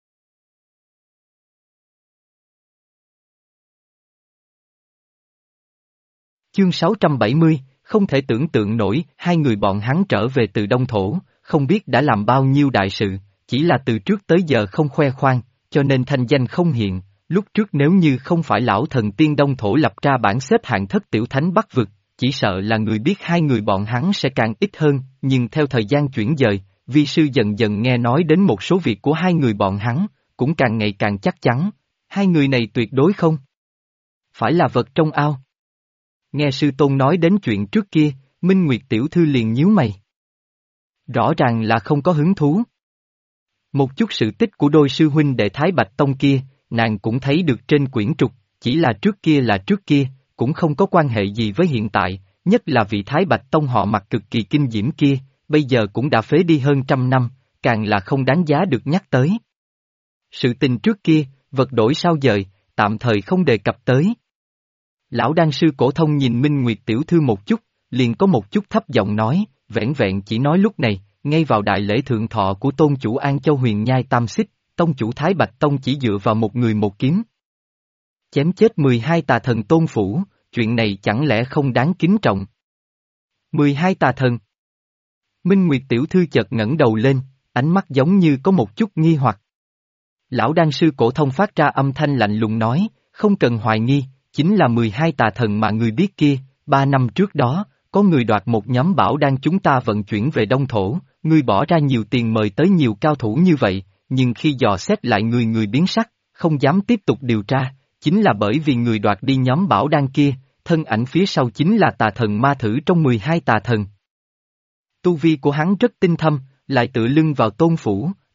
Chương 670, không thể tưởng tượng nổi, hai người bọn hắn trở về từ Đông Thổ, không biết đã làm bao nhiêu đại sự, chỉ là từ trước tới giờ không khoe khoang, cho nên thanh danh không hiện, lúc trước nếu như không phải lão thần tiên Đông Thổ lập ra bảng xếp hạng Thất tiểu thánh Bắc vực, chỉ sợ là người biết hai người bọn hắn sẽ càng ít hơn, nhưng theo thời gian chuyển dời, vi sư dần dần nghe nói đến một số việc của hai người bọn hắn, cũng càng ngày càng chắc chắn, hai người này tuyệt đối không phải là vật trong ao. Nghe sư tôn nói đến chuyện trước kia, Minh Nguyệt tiểu thư liền nhíu mày. Rõ ràng là không có hứng thú. Một chút sự tích của đôi sư huynh đệ Thái Bạch Tông kia, nàng cũng thấy được trên quyển trục, chỉ là trước kia, cũng không có quan hệ gì với hiện tại, nhất là vị Thái Bạch Tông họ mặt cực kỳ kinh diễm kia, bây giờ cũng đã phế đi hơn 100 năm, càng là không đáng giá được nhắc tới. Sự tình trước kia, vật đổi sao dời, tạm thời không đề cập tới. Lão đan sư Cổ Thông nhìn Minh Nguyệt tiểu thư một chút, liền có một chút thấp giọng nói, vẻn vẹn chỉ nói lúc này, ngay vào đại lễ thượng thọ của tôn chủ An Châu Huyền Nhai Tam Xích, tông chủ Thái Bạch Tông chỉ dựa vào một người một kiếm. Chém chết 12 tà thần Tôn phủ, chuyện này chẳng lẽ không đáng kính trọng. 12 tà thần. Minh Nguyệt tiểu thư chợt ngẩng đầu lên, ánh mắt giống như có một chút nghi hoặc. Lão đan sư Cổ Thông phát ra âm thanh lạnh lùng nói, không cần hoài nghi, chính là 12 tà thần mà người biết kia, 3 năm trước đó, có người đoạt một nhóm bảo đan chúng ta vận chuyển về Đông Thổ, ngươi bỏ ra nhiều tiền mời tới nhiều cao thủ như vậy, nhưng khi dò xét lại người biến sắc, không dám tiếp tục điều tra, chính là bởi vì người đoạt đi nhóm bảo đan kia, thân ảnh phía sau chính là tà thần ma thử trong 12 tà thần. Tu vi của hắn rất tinh thâm, lại tự lưng vào tôn phủ,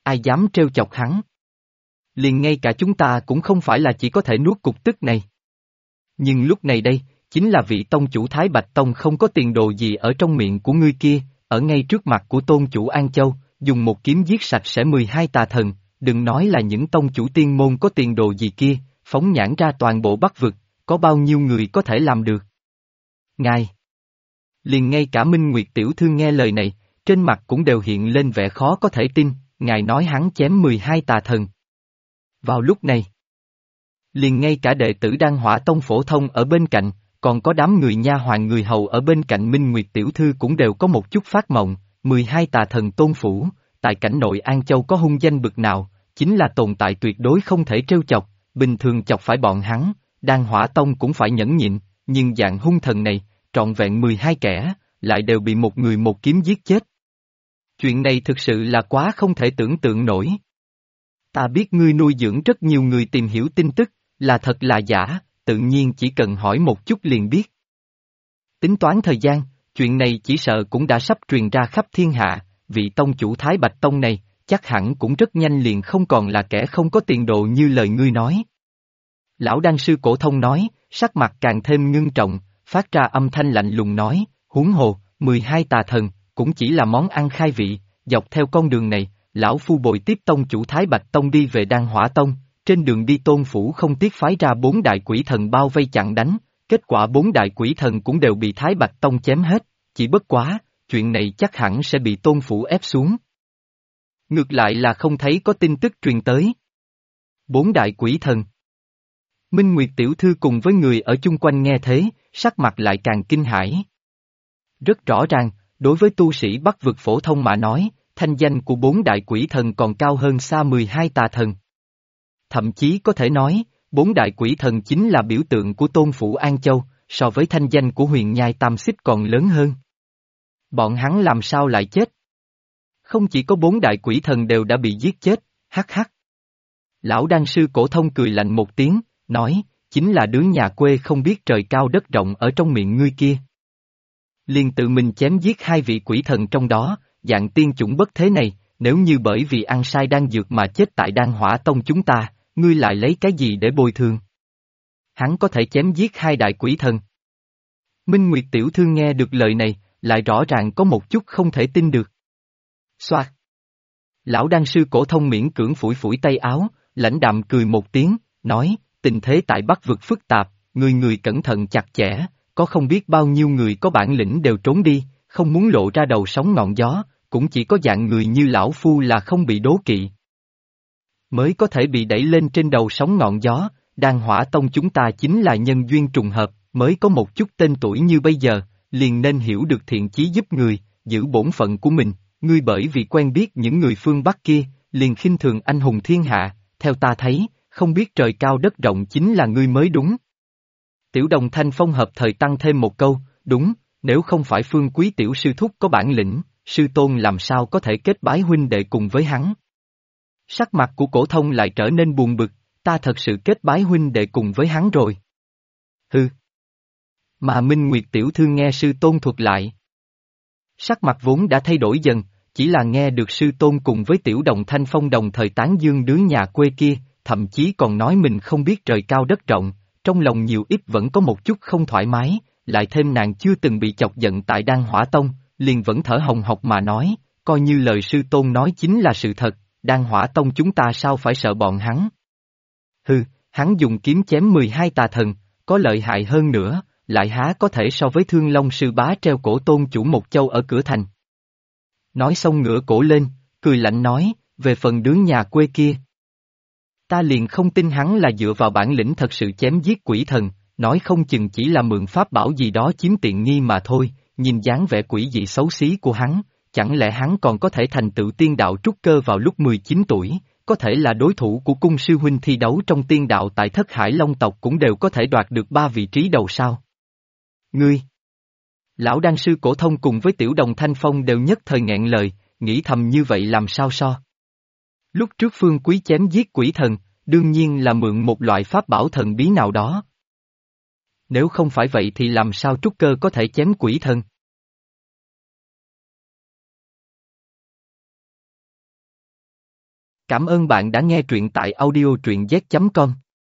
ai dám trêu chọc hắn. Liền ngay cả chúng ta cũng không phải là chỉ có thể nuốt cục tức này. Nhưng lúc này đây, chính là vị tông chủ Thái Bạch Tông không có tiền đồ gì ở trong miệng của ngươi kia, ở ngay trước mặt của tôn chủ An Châu, dùng một kiếm giết sạch sẽ 12 tà thần, đừng nói là những tông chủ tiên môn có tiền đồ gì kia, phóng nhãn ra toàn bộ Bắc vực, có bao nhiêu người có thể làm được. Ngài! Liền ngay cả Minh Nguyệt tiểu thư nghe lời này, trên mặt cũng đều hiện lên vẻ khó có thể tin, ngài nói hắn chém 12 tà thần. Vào lúc này, liền ngay cả đệ tử Đan Hỏa Tông phổ thông ở bên cạnh, còn có đám người nha hoàn người hầu ở bên cạnh Minh Nguyệt tiểu thư cũng đều có một chút phát mộng, 12 tà thần tôn phủ, tại cảnh nội An Châu có hung danh bực nào, chính là tồn tại tuyệt đối không thể trêu chọc, bình thường chọc phải bọn hắn, Đan Hỏa Tông cũng phải nhẫn nhịn, nhưng dạng hung thần này, trọn vẹn 12 kẻ, lại đều bị một người một kiếm giết chết. Chuyện này thực sự là quá không thể tưởng tượng nổi. Ta biết ngươi nuôi dưỡng rất nhiều người tìm hiểu tin tức, là thật là giả, tự nhiên chỉ cần hỏi một chút liền biết. Tính toán thời gian, chuyện này chỉ sợ cũng đã sắp truyền ra khắp thiên hạ, vị tông chủ Thái Bạch Tông này, chắc hẳn cũng rất nhanh liền không còn là kẻ không có tiền đồ như lời ngươi nói. Lão đan sư cổ thông nói, sắc mặt càng thêm ngưng trọng, phát ra âm thanh lạnh lùng nói, huống hồ, 12 tà thần, cũng chỉ là món ăn khai vị, dọc theo con đường này, lão phu bồi tiếp tông chủ Thái Bạch Tông đi về Đan Hỏa Tông, trên đường đi tôn phủ không tiếc phái ra 4 đại quỷ thần bao vây chặn đánh, kết quả 4 đại quỷ thần cũng đều bị Thái Bạch Tông chém hết, chỉ bất quá, chuyện này chắc hẳn sẽ bị tôn phủ ép xuống. Ngược lại là không thấy có tin tức truyền tới. 4 đại quỷ thần. Minh Nguyệt tiểu thư cùng với người ở chung quanh nghe thế, sắc mặt lại càng kinh hãi. Rất rõ ràng, đối với tu sĩ Bắc vực phổ thông mà nói, thanh danh của 4 đại quỷ thần còn cao hơn xa 12 tà thần. Thậm chí có thể nói, 4 đại quỷ thần chính là biểu tượng của tôn phủ An Châu, so với thanh danh của huyền nhai tam xích còn lớn hơn. Bọn hắn làm sao lại chết? Không chỉ có 4 đại quỷ thần đều đã bị giết chết, hắc hắc. Lão đan sư cổ thông cười lạnh một tiếng, nói, chính là đứa nhà quê không biết trời cao đất rộng ở trong miệng ngươi kia. Liền tự mình chém giết 2 vị quỷ thần trong đó, dạng tiên chủng bất thế này, nếu như bởi vì ăn sai đan dược mà chết tại Đan Hỏa Tông chúng ta, ngươi lại lấy cái gì để bồi thường? Hắn có thể chém giết 2 đại quỷ thần. Minh Nguyệt tiểu thư nghe được lời này, lại rõ ràng có một chút không thể tin được. Xoạt. Lão đan sư cổ thông miễn cưỡng phủi phủi tay áo, lãnh đạm cười một tiếng, nói, tình thế tại Bắc vực phức tạp, người người cẩn thận chặt chẽ, có không biết bao nhiêu người có bản lĩnh đều trốn đi, không muốn lộ ra đầu sóng ngọn gió, cũng chỉ có dạng người như lão phu là không bị đố kỵ. Mới có thể bị đẩy lên trên đầu sóng ngọn gió, Đan Hỏa Tông chúng ta chính là nhân duyên trùng hợp, mới có một chút tên tuổi như bây giờ, liền nên hiểu được thiện chí giúp người, giữ bổn phận của mình, ngươi bởi vì quen biết những người phương Bắc kia, liền khinh thường anh hùng thiên hạ, theo ta thấy, không biết trời cao đất rộng chính là ngươi mới đúng. Tiểu Đồng Thanh Phong hợp thời tăng thêm một câu, đúng, nếu không phải Phương Quý tiểu sư thúc có bản lĩnh, sư tôn làm sao có thể kết bái huynh đệ cùng với hắn. Sắc mặt của cổ thông lại trở nên buồn bực, ta thật sự kết bái huynh đệ cùng với hắn rồi. Hừ. Mà Minh Nguyệt tiểu thư nghe sư tôn thuật lại. Sắc mặt vốn đã thay đổi dần, chỉ là nghe được sư tôn cùng với Tiểu Đồng Thanh Phong đồng thời tán dương đứa nhà quê kia, thậm chí còn nói mình không biết trời cao đất rộng, trong lòng nhiều ít vẫn có một chút không thoải mái, lại thêm nàng chưa từng bị chọc giận tại Đan Hỏa Tông, liền vẫn thở hồng hộc mà nói, coi như lời sư tôn nói chính là sự thật, Đan Hỏa Tông chúng ta sao phải sợ bọn hắn. Hừ, hắn dùng kiếm chém 12 tà thần, có lợi hại hơn nữa, lại há có thể so với Thương Long sư bá treo cổ tôn chủ một châu ở cửa thành. Nói xong ngửa cổ lên, cười lạnh nói, về phần đứa nhà quê kia. Ta liền không tin hắn là dựa vào bản lĩnh thật sự chém giết quỷ thần, nói không chừng chỉ là mượn pháp bảo gì đó chiếm tiện nghi mà thôi, nhìn dáng vẻ quỷ dị xấu xí của hắn, chẳng lẽ hắn còn có thể thành tựu tiên đạo trúc cơ vào lúc 19 tuổi, có thể là đối thủ của cung sư huynh thi đấu trong tiên đạo tại Thất Hải Long tộc cũng đều có thể đoạt được 3 vị trí đầu sao. Ngươi! Lão đan sư cổ thông cùng với Tiểu Đồng Thanh Phong đều nhất thời nghẹn lời, nghĩ thầm như vậy làm sao so. Lúc trước Phương Quý chém giết quỷ thần, đương nhiên là mượn một loại pháp bảo thần bí nào đó. Nếu không phải vậy thì làm sao trúc cơ có thể chém quỷ thần? Cảm ơn bạn đã nghe truyện tại audio truyện z.com.